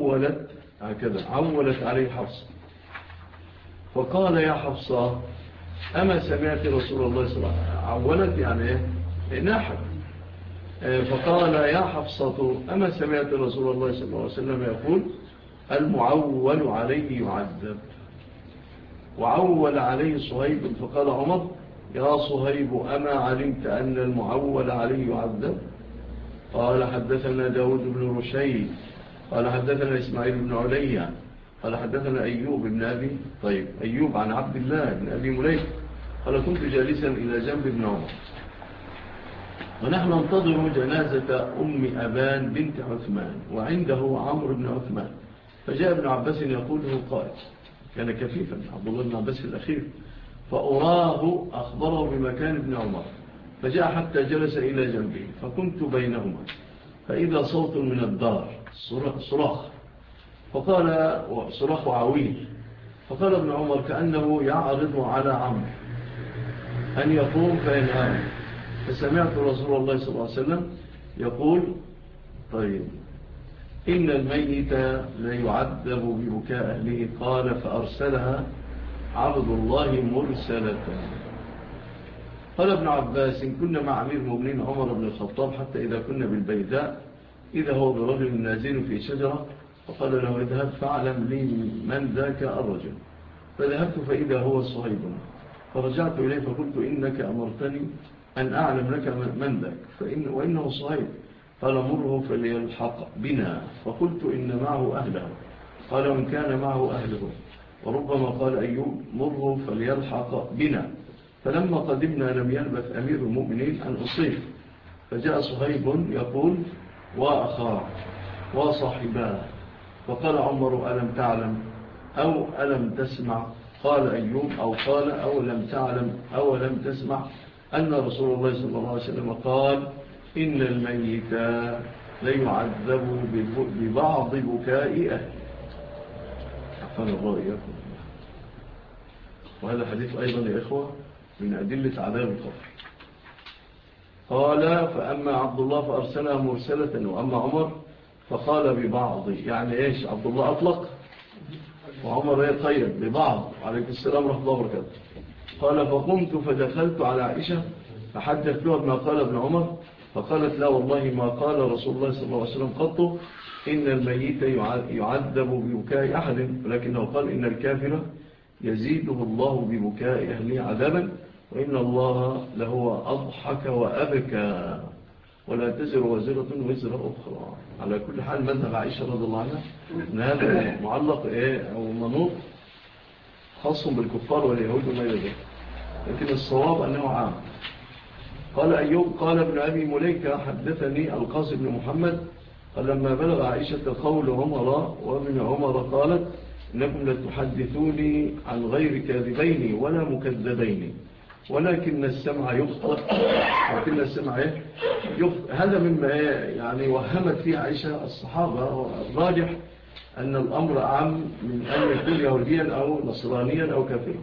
عولت عليه حفصة فقال يا حفصة أما سمعت رسول الله صلى الله عليه وسلم، عولت يعني ناحب، فقال يا حفصة أما سمعت رسول الله صلى الله عليه وسلم يقول المعول عليه يعذب، وعول عليه صهيب، فقال عمر يا صهيب أما علمت أن المعول عليه يعذب؟ قال حدثنا داود بن رشيد قال حدثنا إسماعيل بن عليا قال حدثنا أيوب بن أبي أيوب عن عبد الله بن أبي مليك قال كنت جالسا إلى جنب ابن عمر ونحن ننتظر جنازة أم أبان بنت عثمان وعنده عمرو بن عثمان، فجاء ابن عباس يقول له قائد، كان كفيفا عبد الله بن عباس في الأخير، فأراه أخبره بمكان ابن عمر، فجاء حتى جلس إلى جنبه فكنت بينهما، فإذا صوت من الدار صراخ، فقال صراخ عويل، فقال ابن عمر كأنه يعرض على عمرو أن يقوم فينهاه، فسمعت رسول الله صلى الله عليه وسلم يقول إن الميت لا يعذب ببكاء أهله، قال فأرسلها عبد الله مرسلة. قال ابن عباس إن كنا مع أمير المؤمنين عمر بن الخطاب حتى إذا كنا بالبيداء إذا هو برجل نازل في شجرة، فقال له اذهب فاعلم لي من ذاك الرجل، فذهبت فإذا هو صهيب، فرجعت إليه فقلت إنك أمرتني أن أعلم لك من ذاك وإنه صهيب، قال مره فليلحق بنا، فقلت إن معه أهله، قال وإن كان معه أهله، وربما قال أيوب مره فليلحق بنا، فلما قدمنا لم يلبث أمير المؤمنين أن أصيب، فجاء صهيب يقول وأخاه وصاحباه، فقال عمر ألم تعلم أو ألم تسمع، قال أيوب أو قال أو لم تعلم أو لم تسمع أن رسول الله صلى الله عليه وسلم قال إن الميت ليعذب ببعض بكاء أهله. حفظ الله إياكم. وهذا حديث أيضا يا إخوة من أدلة عذاب القبر. قال فأما عبد الله فأرسلها مرسلة، وأما عمر فقال ببعض، يعني إيش؟ عبد الله أطلق وعمر يقيد ببعض. عليكم السلام ورحمة الله وبركاته. قال فقمت فدخلت على عائشة فحدثت له ما قال ابن عمر، فقالت لا والله ما قال رسول الله صلى الله عليه وسلم قط إن الميت يعذب ببكاء أحد، ولكنه قال إن الكافر يزيده الله ببكاء أهله عذابا، وإن الله لهو أضحك وأبكى ولا تزر وزرة وزر أخرى. على كل حال مذهب عائشة رضي الله عنها أن هذا معلق أو منوط خاص بالكفار واليهود وما يذكر، لكن الصواب أنه عام. قال أيوب قال ابن أبي مليكة حدثني القاسم بن محمد قال لما بلغ عائشة قول عمر وابن عمر قالت إنكم لتحدثوني عن غير كاذبين ولا مكذبين ولكن السمع يخطئ، ولكن السمع يخطئ. هذا مما يعني وهمت فيه عائشة الصحابة، الراجح أن الأمر أعم من أن يكون يهوديا أو نصرانيا أو كافرا.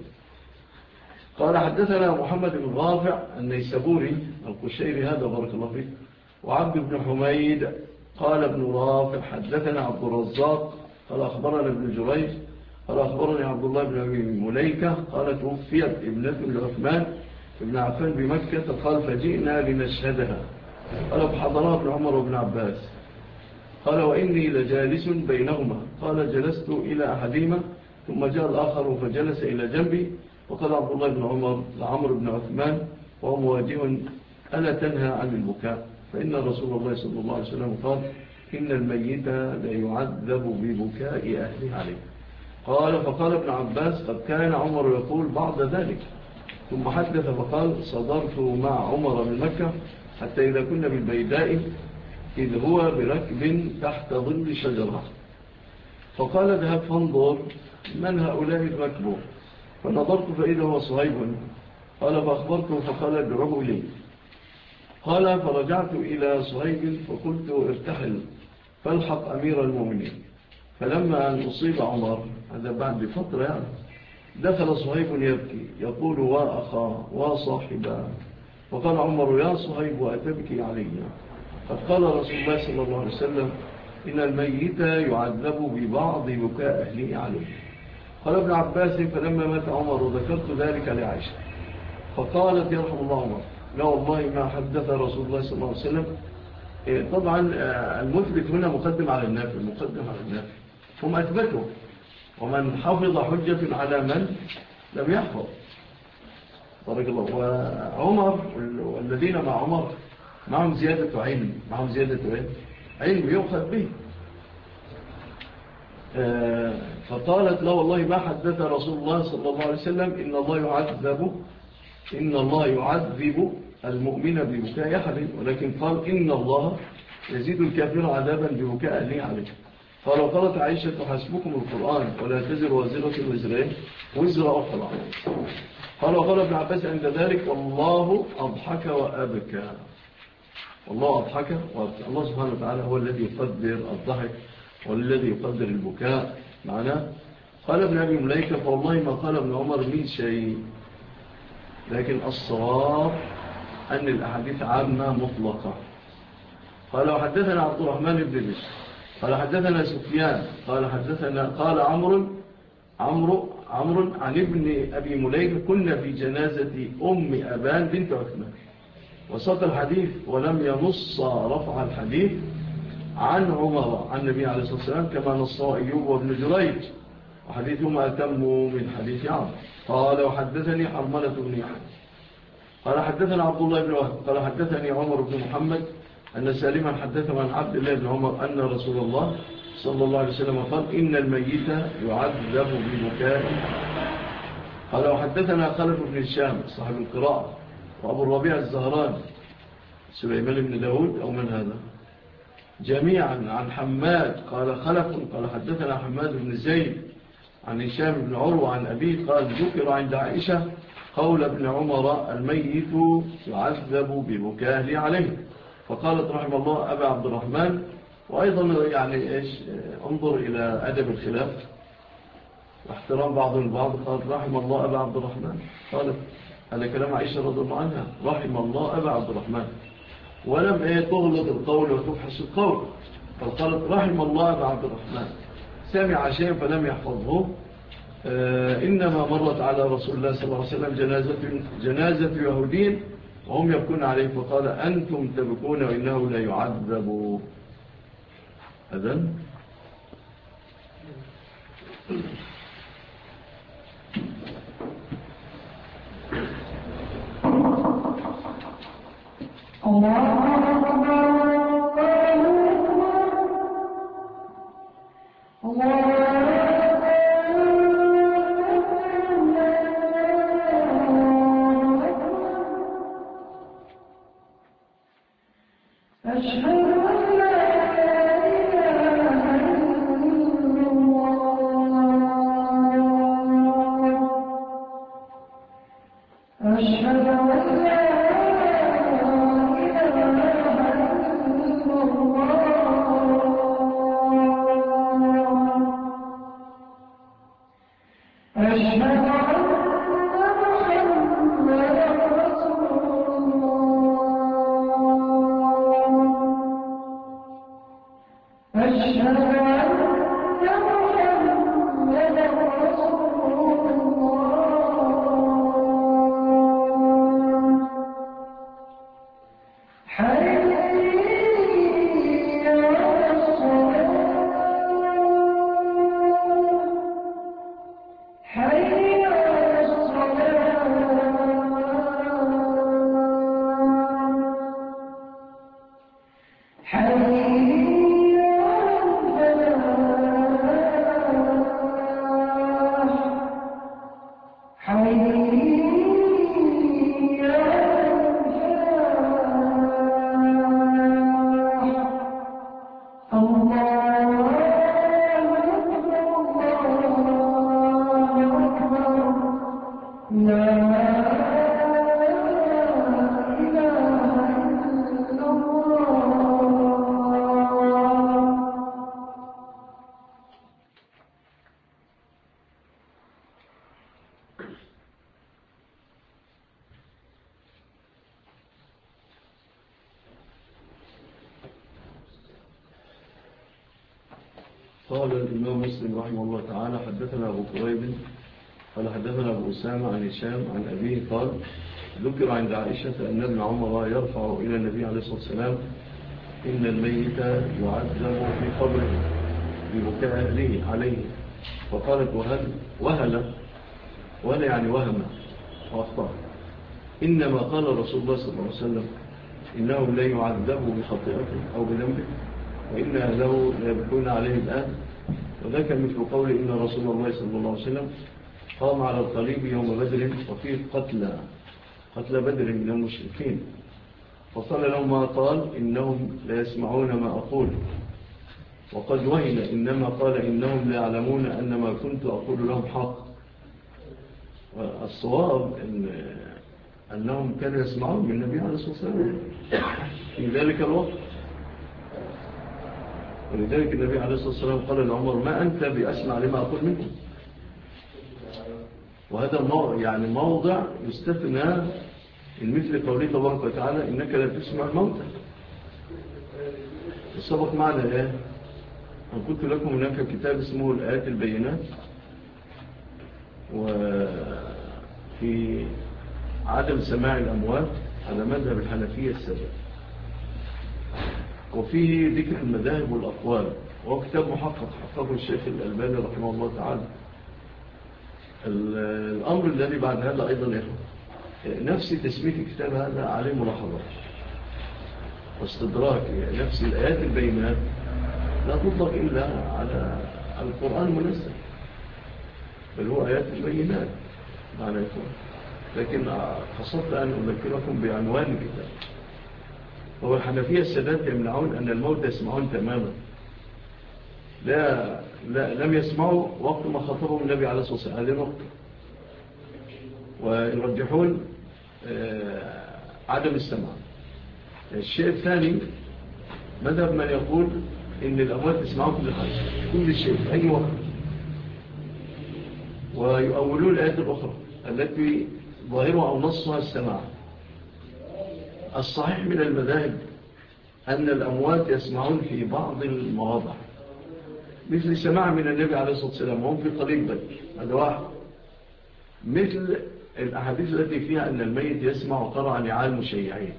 قال حدثنا محمد بن رافع النيسابوري القشيري هذا بارك الله فيه، وعبد بن حميد قال ابن رافع حدثنا عبد الرزاق قال أخبرنا ابن جريج قال أخبرني عبد الله بن أبي مليكة قال توفيت ابنة لعثمان ابن عفان بمكة، قال فجئنا لنشهدها، قال فحضرها ابن عمر وابن عباس، قال وإني لجالس بينهما، قال جلست إلى أحدهما ثم جاء الآخر فجلس إلى جنبي، وقال عبد الله بن عمر لعمر بن عثمان وهو مواجه ألا تنهى عن البكاء، فإن رسول الله صلى الله عليه وسلم قال إن الميت لا يعذب ببكاء أهله عليه. قال فقال ابن عباس قد كان عمر يقول بعد ذلك، ثم حدث فقال صدرت مع عمر من مكة حتى إذا كنا بالبيداء إذ هو بركب تحت ظل شجرة، فقال ذهب فانظر من هؤلاء الركب، فنظرت فإذا هو صهيب. قال فأخبرته فقال ادعوه لي. قال فرجعت إلى صهيب فقلت ارتحل فالحق أمير المؤمنين. فلما أن أصيب عمر، هذا بعد فترة يعني، دخل صهيب يبكي يقول وأخا وصاحبا. فقال عمر يا صهيب وأتبكي علي؟ قد قال رسول الله صلى الله عليه وسلم إن الميت يعذب ببعض بكاء أهله عليه. قال ابن عباس فلما مات عمر وذكرت ذلك لعائشة فقالت يرحم الله عمر لا والله ما حدث رسول الله صلى الله عليه وسلم. طبعا المثبت هنا مقدم على النافي، هم أثبتوا، ومن حفظ حجة على من لم يحفظ. بارك الله. وعمر والذين مع عمر معهم زيادة علم يؤخذ به. فقالت لا والله ما حدث رسول الله صلى الله عليه وسلم إن الله يعذب المؤمن ببكاء أحد، ولكن قال إن الله يزيد الكافر عذابا ببكاء أهله عليه. قال وقالت عائشة حسبكم القرآن ولا تزر وزرة وزر أخرى. قال وقال ابن عباس عند ذلك والله أضحك وأبكى. الله سبحانه وتعالى هو الذي يقدر الضحك والذي يقدر البكاء معناه. قال ابن أبي مليكة فوالله ما قال ابن عمر من شيء، لكن الصواب أن الأحاديث عامة مطلقة. قال وحدثنا عبد الرحمن بن بشر قال حدثنا سفيان قال عمرو عن ابن أبي مليكة كنا في جنازة أم أبان بنت عثمان، وساق الحديث ولم ينص رفع الحديث عن عمر عن النبي عليه الصلاة والسلام كما نصه أيوب وابن جريج، وحديثهما أتم من حديث عمرو. قال وحدثني حرملة بن يحيى قال حدثنا عبد الله بن وهب قال حدثني عمر بن محمد أن سالما حدثه عن عبد الله بن عمر أن رسول الله صلى الله عليه وسلم قال إن الميت يعذب ببكاء. قال وحدثنا خلف بن الشام صاحب القراءة وأبو الربيع الزهران سليمان بن داود أو من هذا جميعا عن حماد قال خلف قال حدثنا حماد بن زيد عن هشام بن عروة عن أبيه قال ذكر عند عائشة قول ابن عمر الميت يعذب ببكاء عليه، فقالت رحم الله أبا عبد الرحمن. وأيضا يعني إيش انظر إلى أدب الخلاف واحترام بعضهم البعض. قالت رحم الله أبا عبد الرحمن، قالت هذا كلام عائشة رضي الله عنها رحم الله أبا عبد الرحمن، ولم تغلط القول وتبحث القول. فقالت رحم الله أبا عبد الرحمن سمع شيئا فلم يحفظه. إنما مرت على رسول الله صلى الله عليه وسلم جنازة يهودين وهم يبكون عليه فقال أنتم تبكون وإنه لا يعذب. أذن قال الإمام مسلم رحمه الله تعالى حدثنا أبو كريب قال حدثنا أبو أسامة عن هشام عن أبيه قال ذكر عند عائشة أن ابن عمر يرفع إلى النبي عليه الصلاة والسلام إن الميت يعذب في قبره ببكاء أهله عليه، فقالت وهل يعني وهم وأخطأ، إنما قال رسول الله صلى الله عليه وسلم إنه لا يعذب بخطئته أو بذنبه وإن أهله لا يبكون عليه الآن. وذاك مثل قول إن رسول الله صلى الله عليه وسلم قام على القليب يوم بدر وفيه قتل بدر من المشركين، فقال لهم ما قال إنهم لا يسمعون ما أقول، وقد وهن إنما قال إنهم لا يعلمون أن ما كنت أقول لهم حق. والصواب أنهم كانوا يسمعون من النبي عليه الصلاة والسلام في ذلك الوقت. ولذلك النبي عليه الصلاة والسلام قال لعمر ما أنت بأسمع لما أقول منكم. وهذا يعني موضع يستثنى المثل قوله تبارك وتعالى إنك لا تسمع الموتى. السبق معنا إيه؟ أن قلت لكم هناك كتاب اسمه الآيات البينات، وفي عدم سماع الأموات على مذهب الحنفية السبب، وفيه ذكر المذاهب والأقوال، وهو كتاب محقق حققه الشيخ الألباني رحمه الله تعالى. الأمر الذي بعد هذا أيضا نفس تسمية الكتاب هذا عليه ملاحظات واستدراك. نفس الآيات البينات لا تطلق إلا على القرآن المنزل، بل هو آيات البينات معنى يكون. لكن قصدت أن أذكركم بعنوان الكتاب. هو الحنفية السادات يمنعون أن الموت يسمعون تماما، لم يسمعوا وقت ما خطبهم النبي عليه الصلاة والسلام هذه نقطة، ويرجحون عدم السمع. الشيء الثاني مذهب من يقول إن الأموات يسمعون كل شيء في أي وقت، ويؤولون الآيات الأخرى التي ظاهرها أو نصها السماع. الصحيح من المذاهب أن الأموات يسمعون في بعض المواضع، مثل سماع من النبي عليه الصلاة والسلام وهم في قليل بدر، هذا واحد. مثل الأحاديث التي فيها أن الميت يسمع قرع نعال مشيعين،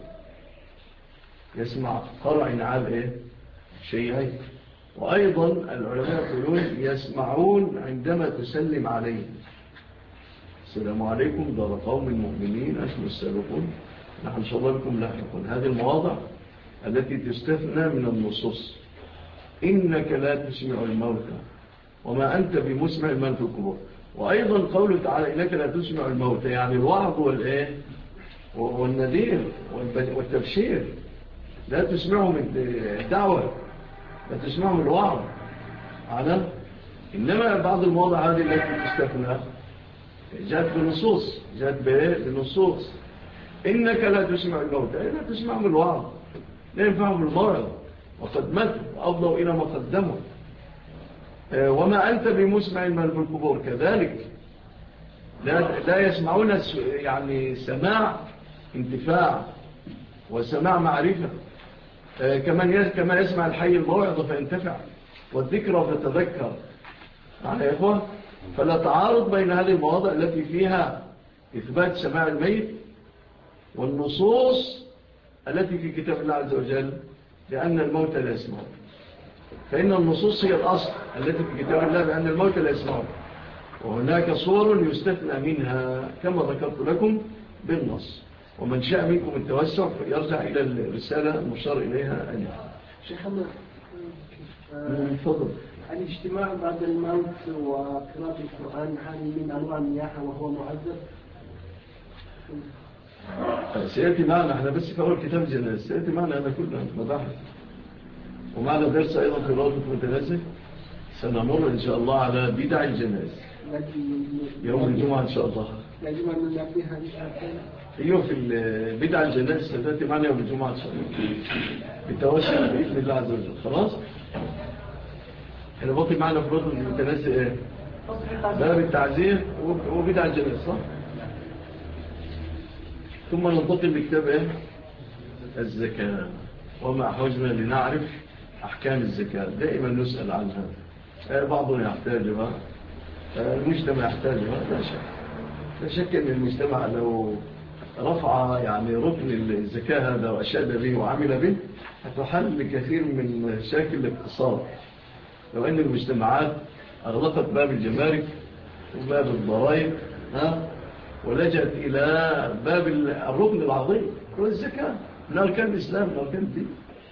يسمع قرع نعال شيعين. وأيضا العلماء يقولون يسمعون عندما تسلم عليه، السلام عليكم دار قوم المؤمنين أنتم السابقون نحن شاء بكم لاحقون. هذه المواضع التي تستثنى من النصوص. إنك لا تسمع الموتى وما أنت بمسمع من في القبور. وأيضا قوله تعالى إنك لا تسمع الموتى، يعني الوعظ والنذير والتبشير. لا تسمعهم الدعوة، لا تسمعهم الوعظ على. إنما بعض المواضع هذه التي تستثنى جاءت بنصوص. إنك لا تسمع الموتى، لا تسمعهم الوعظ، لا ينفعهم الموعظ وقد ماتوا وأفضوا إلى ما قدموا. وما أنت بمسمع من في القبور كذلك، لا يسمعون يعني سماع انتفاع وسماع معرفة. كما يسمع الحي الموعظة فينتفع والذكرى فتذكر. يعني يا إخوة، فلا تعارض بين هذه المواضع التي فيها إثبات سماع الميت والنصوص التي في كتاب الله عز وجل لأن الموت لا يسمعون. فإن النصوص هي الأصل التي في كتاب الله بأن الموت لا يسمعون، وهناك صور يستثنى منها كما ذكرت لكم بالنص. ومن شاء منكم التوسع يرجع إلى الرسالة المشار إليها أنها. شيخ محمد، تفضل. الاجتماع بعد الموت وقراءة القرآن هل من أنواع النياحة وهو معذب؟ سيأتي معنا احنا بس في أول كتاب الجنائز، سيأتي معنا هذا كله مباحث، ومعنا درس أيضا في رابط متنازل. سنمر إن شاء الله على بدع الجنائز يوم الجمعة إن شاء الله. يجب أن ننبهها للآخرين. أيوه، في بدع الجنائز ستأتي معنا يوم الجمعة إن شاء الله بالتوسل بإذن الله عز وجل. خلاص احنا باقي معنا في رابط المتنازل باب التعزير وبدع الجنائز، صح؟ ثم ننتقل لكتاب الزكاة وما أحوجنا لنعرف أحكام الزكاة. دائما نسأل عن هذا. بعضنا يحتاجها، المجتمع يحتاجها، لا شك أن المجتمع لو رفع يعني ركن الزكاة هذا وأشاد به وعمل به هتحل كثير من مشاكل الاقتصاد. لو أن المجتمعات أغلقت باب الجمارك وباب الضرائب ولجأت إلى باب الركن العظيم هو الزكاة من أركان الإسلام من أركان الدين،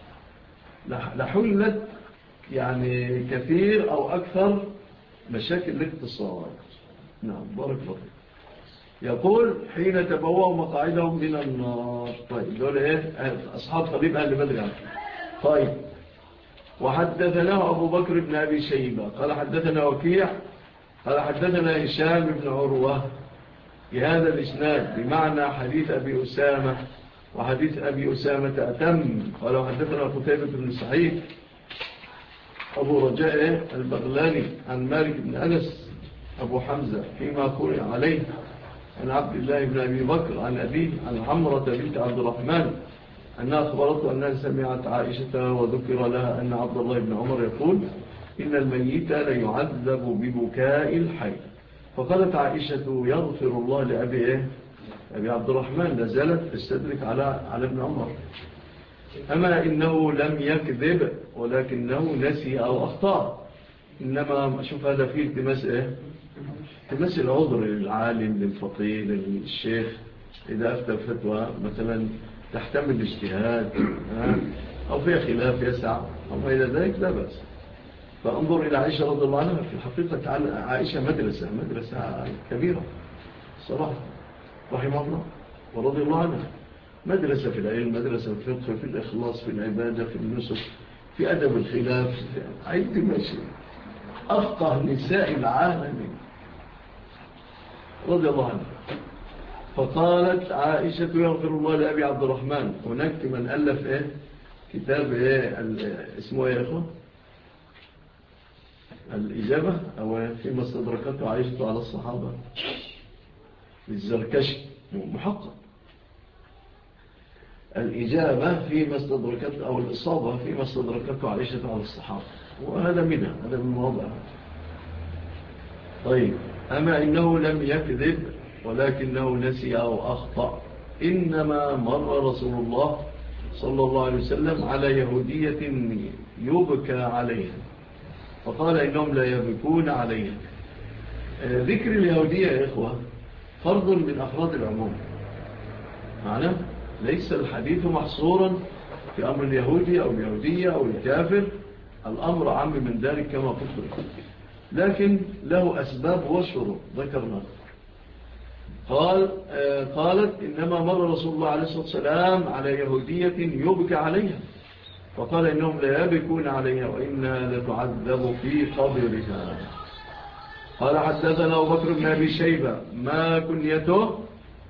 لحلت يعني كثير أو أكثر مشاكل الاقتصاد. نعم بارك الله. يقول حين تبوأوا مقاعدهم من النار. طيب دول إيه؟ أصحاب طبيب أهل بدر. طيب وحدثنا أبو بكر بن أبي شيبة قال حدثنا وكيع قال حدثنا هشام بن عروة بهذا الإسناد بمعنى حديث أبي أسامة، وحديث أبي أسامة أتم. قال حدثنا قتيبة بن سعيد أبو رجاء البغلاني عن مالك بن أنس أبو حمزة فيما قرئ عليه عن عبد الله بن أبي بكر عن أبيه عن عمرة بنت عبد الرحمن أنها أخبرته أنها سمعت عائشة وذكر لها أن عبد الله بن عمر يقول إن الميت ليعذب ببكاء الحي. فقالت عائشة يغفر الله لأبي عبد الرحمن لازالت تستدرك على ابن عمر. أما إنه لم يكذب ولكنه نسي أو أخطأ. إنما شوف هذا فيه التماس العذر للعالم للفقيه للشيخ إذا أفتى فتوى مثلا تحتمل الاجتهاد أو فيها خلاف يسع أو إلى ذلك لا بأس. فانظر إلى عائشة رضي الله عنها. في الحقيقة عائشة مدرسة كبيرة صراحة رحمه الله ورضي الله عنها. مدرسة في العلم، مدرسة في الفقه، في الإخلاص، في العبادة، في النسك، في أدب الخلاف، عيد ماشي أفقه نساء العالم رضي الله عنها. فقالت عائشة يغفر الله لأبي عبد الرحمن. هناك من ألف كتاب اسمه يا إخوة الإجابة أو فيما استدركته عائشة على الصحابة للزركشي محقق. الإجابة فيما استدركته أو الإصابة فيما استدركته عائشة على الصحابة، وهذا منها، هذا من موضع. طيب أما إنه لم يكذب ولكنه نسي أو أخطأ. إنما مر رسول الله صلى الله عليه وسلم على يهودية يبكى عليها فقال إنهم لا يبكون عليها. ذكر اليهودية يا إخوة فرض من أفراد العموم، معنى ليس الحديث محصورا في أمر اليهودي أو اليهودية أو الكافر، الأمر عام من ذلك كما قلت، لكن له أسباب وشروط ذكرنا. قالت إنما مر رسول الله عليه الصلاة والسلام على يهودية يبكى عليها فقال إنهم لا يبكون عليها وإنها لتعذب في قبرها. قال حدثنا أبو بكر بن أبي شيبة ما كنيته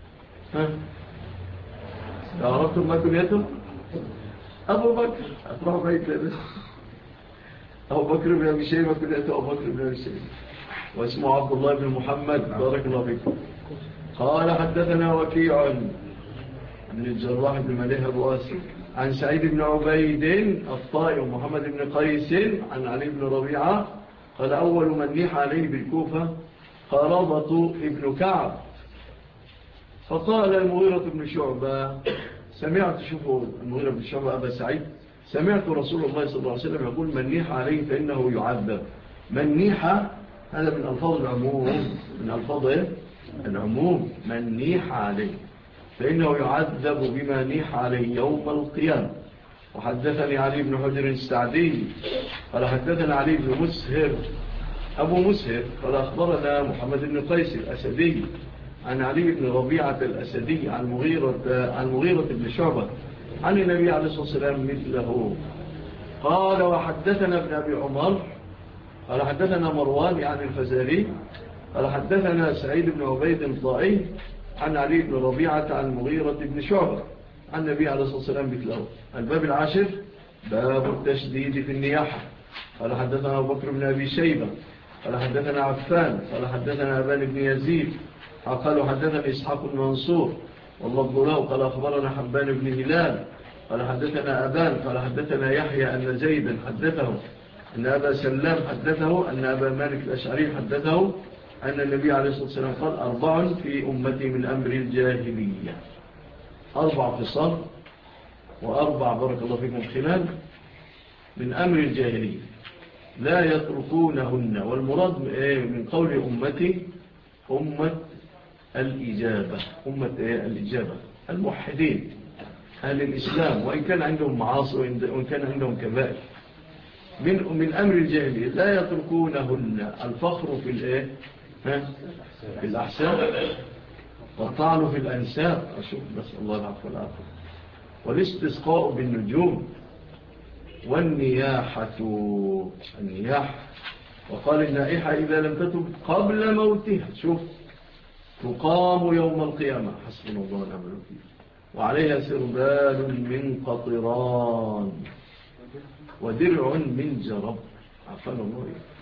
عرفتم ما كنيته أبو بكر أطلعوا بيت لأبس أبو بكر بن أبي شيبة كنيته أبو بكر بن أبي شيبة واسمه عبد الله بن محمد بارك الله فيكم. قال حدثنا وكيع بن الجراح بن مليح أبو أسر عن سعيد بن عبيد الطائي ومحمد بن قيس عن علي بن ربيعة قال أول من نيح عليه بالكوفة قرابة ابن كعب. فقال المغيرة بن شعبة سمعت، شوفوا المغيرة بن شعبة أبا سعيد، سمعت رسول الله صلى الله عليه وسلم يقول من نيح عليه فإنه يعذب. من نيح هذا من ألفاظ العموم، من ألفاظ العموم، من نيح عليه فإنه يعذب بما نيح عليه يوم القيامة. وحدثني علي بن حجر السعدي قال حدثنا علي بن مسهر أبو مسهر قال أخبرنا محمد بن قيس الأسدي عن علي بن ربيعة الأسدي عن مغيرة بن شعبة عن النبي عليه الصلاة والسلام مثله. قال وحدثنا ابن أبي عمر قال حدثنا مروان عن الفزاري قال حدثنا سعيد بن عبيد الطائي عن علي بن ربيعة عن مغيرة بن شعبة عن النبي عليه الصلاة والسلام مثله. الباب العاشر باب التشديد في النياحة. قال حدثنا أبو بكر بن أبي شيبة قال حدثنا عفان قال حدثنا أبان بن يزيد قالوا حدثنا إسحاق بن منصور والله له قال أخبرنا حبان بن هلال قال حدثنا أبان قال حدثنا يحيى أن زيدا حدثه أن أبا سلام حدثه أن أبا مالك الأشعري حدثه أن النبي عليه الصلاة والسلام قال 4 في أمتي من أمر الجاهلية. 4 خصال و4 بارك الله فيكم خلال من أمر الجاهلية لا يتركونهن. والمراد من قول أمتي أمة الإجابة، أمة الإجابة الموحدين أهل الإسلام، وإن كان عندهم معاصي وإن كان عندهم كبائر من أمر الجاهلية لا يتركونهن. الفخر في في الأحساب والطعن في الأنساب، أشوف بس الله العفو والعافية، والاستسقاء بالنجوم، والنياحة النياح. وقال النائحة إذا لم تتب قبل موتها شوف تقام يوم القيامة حسبنا الله ونعم الوكيل وعليها سربال من قطران ودرع من جرب عفنا الله.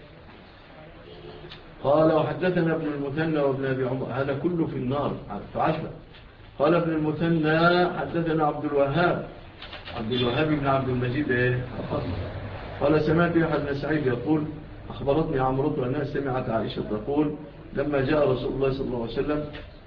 قال وحدثنا ابن المثنى وابن أبي عمر هذا كله في النار فعشبه. قال ابن المثنى حدثنا عبد الوهاب بن عبد المجيد قال سمعت يحيى بن سعيد يقول أخبرتني عمرو أنها سمعت عائشة تقول لما جاء رسول الله صلى الله عليه وسلم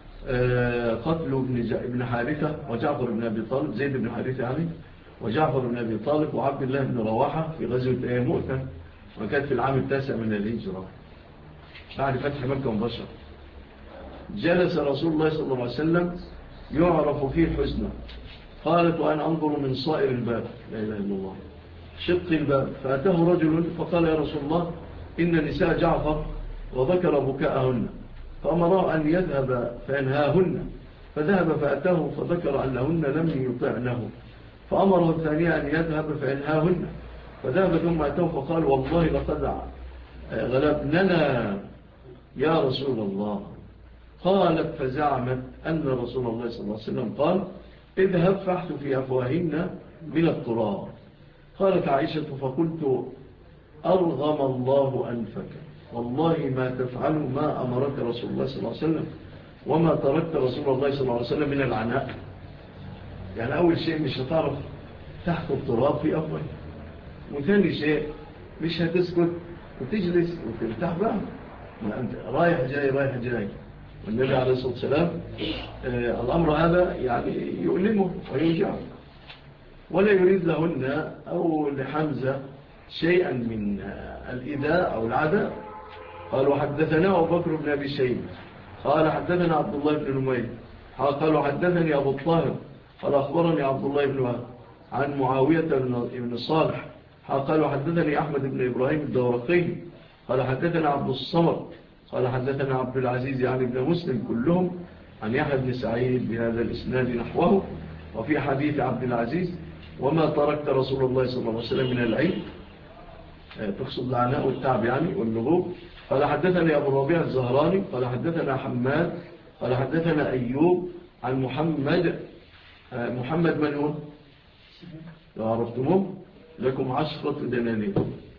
قتل ابن حارثة وجعفر بن أبي طالب، زيد بن حارثة يعني، وجعفر بن أبي طالب وعبد الله بن رواحة في غزوة مؤتة، وكانت في العام 9 من الهجرة بعد فتح مكة مباشرة. جلس رسول الله صلى الله عليه وسلم يعرف فيه حزنه. قالت وأنا أنظر من صائر الباب لا إله إلا الله شق الباب فأتاه رجل فقال يا رسول الله إن نساء جعفر وذكر بكاءهن فأمره أن يذهب فينهاهن، فذهب فأتاه فذكر أنهن لم يطعنه، فأمره الثانية أن يذهب فينهاهن، فذهب ثم أتاه فقال والله لقد غلبننا يا رسول الله. قالت فزعمت أن رسول الله صلى الله عليه وسلم قال اذهب فاحث في أفواهن من التراب. قالت عائشة فقلت أرغم الله أنفك والله ما تفعل ما أمرك رسول الله صلى الله عليه وسلم وما تركت رسول الله صلى الله عليه وسلم من العناء. يعني أول شيء مش هتعرف تحت التراب في أفواهن، وثاني شيء مش هتسكت وتجلس وترتاح بقى، ما أنت رايح جاي. والنبي عليه الصلاة والسلام الأمر هذا يعني يؤلمه ويوجعه، ولا يريد لهن أو لحمزة شيئا من الإداء أو العداء. قال وحدثنا أبو بكر بن أبي شيبة قال حدثنا عبد الله بن نمير قال وحدثني أبو الطاهر قال أخبرني عبد الله بن وهب عن معاوية بن صالح قال وحدثني أحمد بن إبراهيم الدورقي قال حدثنا عبد الصمد قال حدثنا عبد العزيز يعني ابن مسلم كلهم عن يحيى بن سعيد بهذا الإسناد نحوه. وفي حديث عبد العزيز وما تركت رسول الله صلى الله عليه وسلم من العيد تقصد العناء والتعب يعني واللغوب. قال حدثنا أبو الربيع الزهراني قال حدثنا حماد قال حدثنا أيوب عن محمد من هو لو عرفتموه لكم 10 دنانير.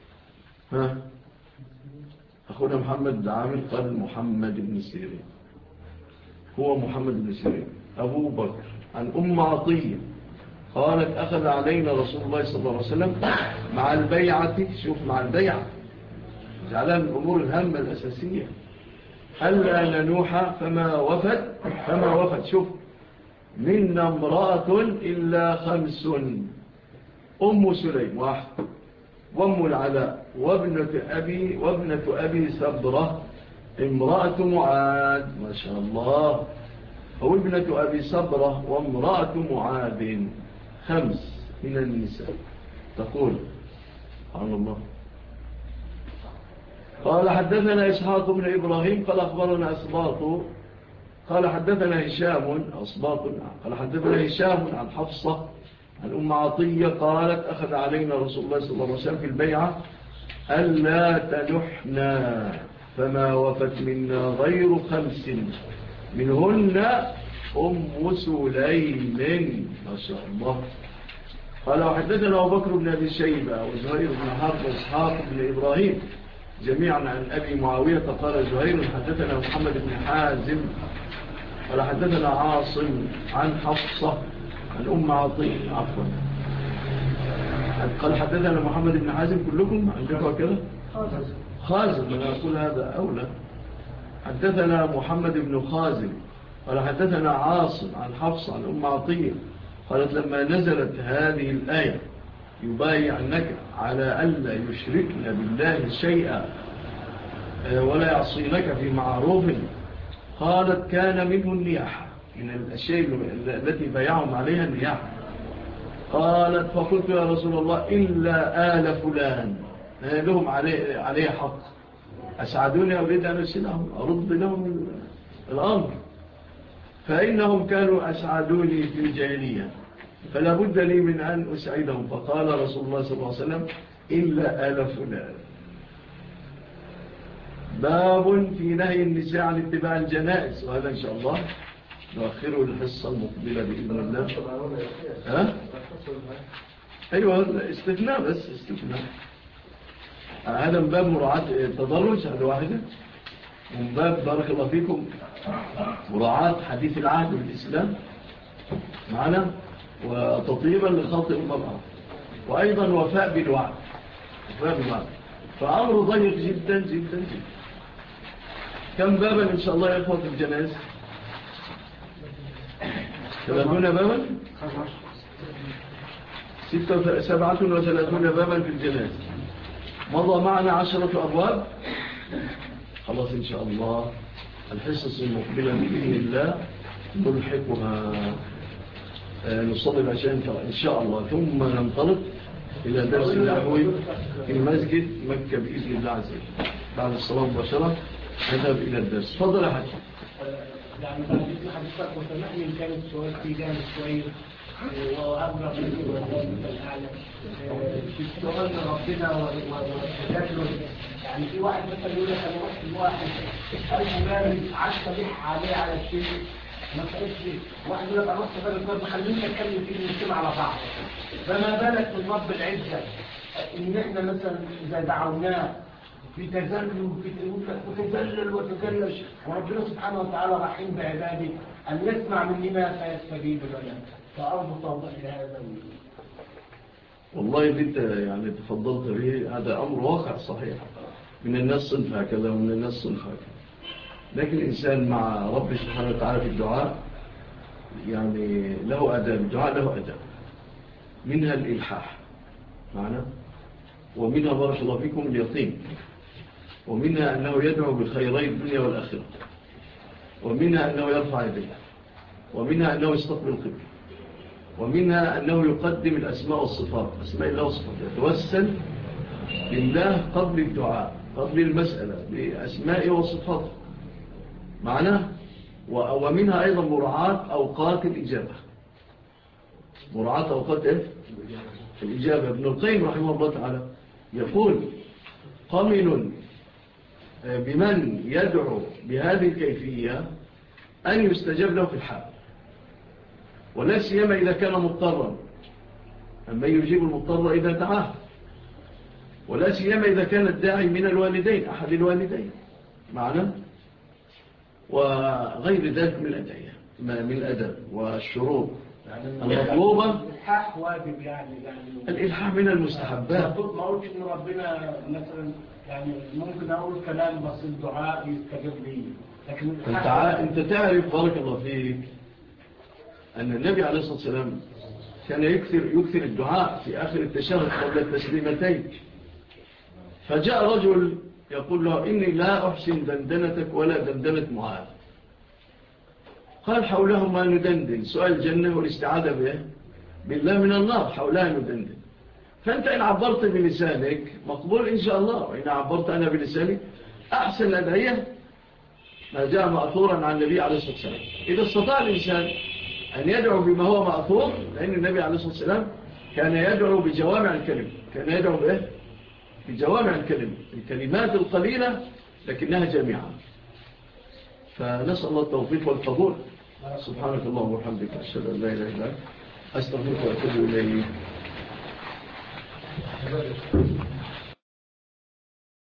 أخونا محمد عامل قال محمد بن سيرين، هو محمد بن سيرين أبو بكر عن أم عطية قالت أخذ علينا رسول الله صلى الله عليه وسلم مع البيعة، شوف مع البيعة جعلها من الأمور الهامة الأساسية، ألا ننوح فما وفت شوف منا امرأة إلا 5 أم سليم 1 وأم العلاء وابنة أبي سبرة امرأة معاذ ما شاء الله، أو ابنة أبي سبرة وامرأة معاذ 5 من النساء. تقول سبحان الله. قال حدثنا إسحاق بن إبراهيم قال أخبرنا أسباط قال حدثنا هشام أسباط قال حدثنا هشام عن حفصة عن أم عطية قالت أخذ علينا رسول الله صلى الله عليه وسلم في البيعة ألا تنحنا فما وفت منا غير 5 منهن أم سليم ما شاء الله. قال وحدثنا أبو بكر بن أبي شيبة وزهير بن حرب وإسحاق بن إبراهيم جميعا عن أبي معاوية قال زهير حدثنا محمد بن حازم قال حدثنا عاصم عن حفصة عن أم عطية عفوا قال حدثنا محمد بن حازم كلكم عندكم كده خازم، أنا أقول هذا أولى. حدثنا محمد بن خازم قال حدثنا عاصم عن حفص عن أم عطية قالت لما نزلت هذه الآية يبايعنك على ألا يشركن بالله شيئا ولا يعصينك في معروف، قالت كان منه النياحة، من الأشياء التي بايعهم عليها النياحة. قالت فقلت يا رسول الله إلا آل فلان لهم عليه حق، أسعدوني أريد أن أسلهم أرد لهم الأمر، فإنهم كانوا أسعدوني في الجاهلية فلا بد لي من أن أسعدهم. فقال رسول الله صلى الله عليه وسلم إلا آل فلان. باب في نهي النساء عن اتباع الجنائز، وهذا إن شاء الله نؤخره الحصة المقبلة بإذن الله. أيوة استثناء، بس استثناء. هذا من باب مراعاة التدرج، هذا واحدة. من باب بارك الله فيكم مراعاة حديث العهد بالإسلام معنا، وتطيبا لخاطئ المرأة، وأيضا وفاء بالوعد. فأمر ضيق جدا جدا جدا. كم بابا إن شاء الله يا إخوة الجنائز؟ 30 بابا 37 بابا في الجنائز. مضى معنا 10 أبواب. خلاص إن شاء الله الحصص المقبلة بإذن الله نلحقها، نصلي العشاء إن شاء الله، ثم ننطلق إلى درس النحوي في مسجد مكة بإذن الله عز وجل. بعد الصلاة مباشرة نذهب إلى الدرس. تفضل يا حاج. يعني بعد حديثك وسمعني إن كان السؤال في جانب شوية وأبرع من الأعلى في السؤال ربنا والتجلل. يعني في واحد مثلا يقول لك أنا رحت الواحد ألف مالي عشت بيح عليه على الشيء ما تقولش، واحد يقول لك أنا رحت بالي الضرب خلينا نتكلم فيه ونسمع على بعض. فما بالك من رب العزة إن إحنا مثلا إذا دعوناه في تذلل وتذلل وربنا سبحانه وتعالى رحيم بعباده أن يسمع مننا فيستجيب لنا. فأرجو توضيح لهذا. والله اللي انت يعني تفضلت به هذا أمر واقع صحيح، من الناس صنف هكذا ومن الناس صنف هكذا، لكن الإنسان مع رب سبحانه وتعالى في الدعاء يعني له أداب، الدعاء له أداب، منها الإلحاح معنا، ومنها بارك الله فيكم اليقين، ومنها أنه يدعو بخيري الدنيا والآخرة، ومنها أنه يرفع يديه، ومنها أنه يستقبل القبل، ومنها أنه يقدم الأسماء والصفات، أسماء الله والصفات، يتوسل لله قبل الدعاء قبل المسألة بأسماء وصفات معنا. ومنها أيضا مراعاة أوقات الإجابة، مراعاة أوقات الإجابة. ابن القيم رحمه الله تعالى يقول قمن بمن يدعو بهذه الكيفية أن يستجاب له في الحال، ولا سيما إذا كان مضطرا، أما يجيب المضطر إذا دعاه، ولا سيما إذا كان الداعي من الوالدين أحد الوالدين معنا، وغير ذلك من الأدب والشروط المطلوبة. الإلحاح واجب يعني الإلحاح من المستحبات. ما أقولش إن ربنا مثلا يعني ممكن أقول كلام بس الدعاء يستجاب لي، لكن أنت تعرف بارك الله فيك أن النبي عليه الصلاة والسلام كان يكثر الدعاء في آخر التشهد قبل التسليمتين. فجاء رجل يقول له إني لا أحسن دندنتك ولا دندنة معاذ. قال حولهما ندندن، سؤال الجنة والاستعاذة بالله من النار، حولها ندندن. فأنت إن عبرت بلسانك مقبول إن شاء الله، وإن عبرت أنا بلساني أحسن الأدعية ما جاء مأثورا عن النبي عليه الصلاة والسلام. إذا استطاع الإنسان أن يدعو بما هو مأثور، لأن النبي عليه الصلاة والسلام كان يدعو بجوامع الكلم، كان يدعو بجوامع الكلم، الكلمات القليلة لكنها جميعا. فنسأل الله التوفيق والقبول. سبحانك اللهم وبحمدك أشهد أن لا إله إلا أنت أستغفرك وأتوب إليك.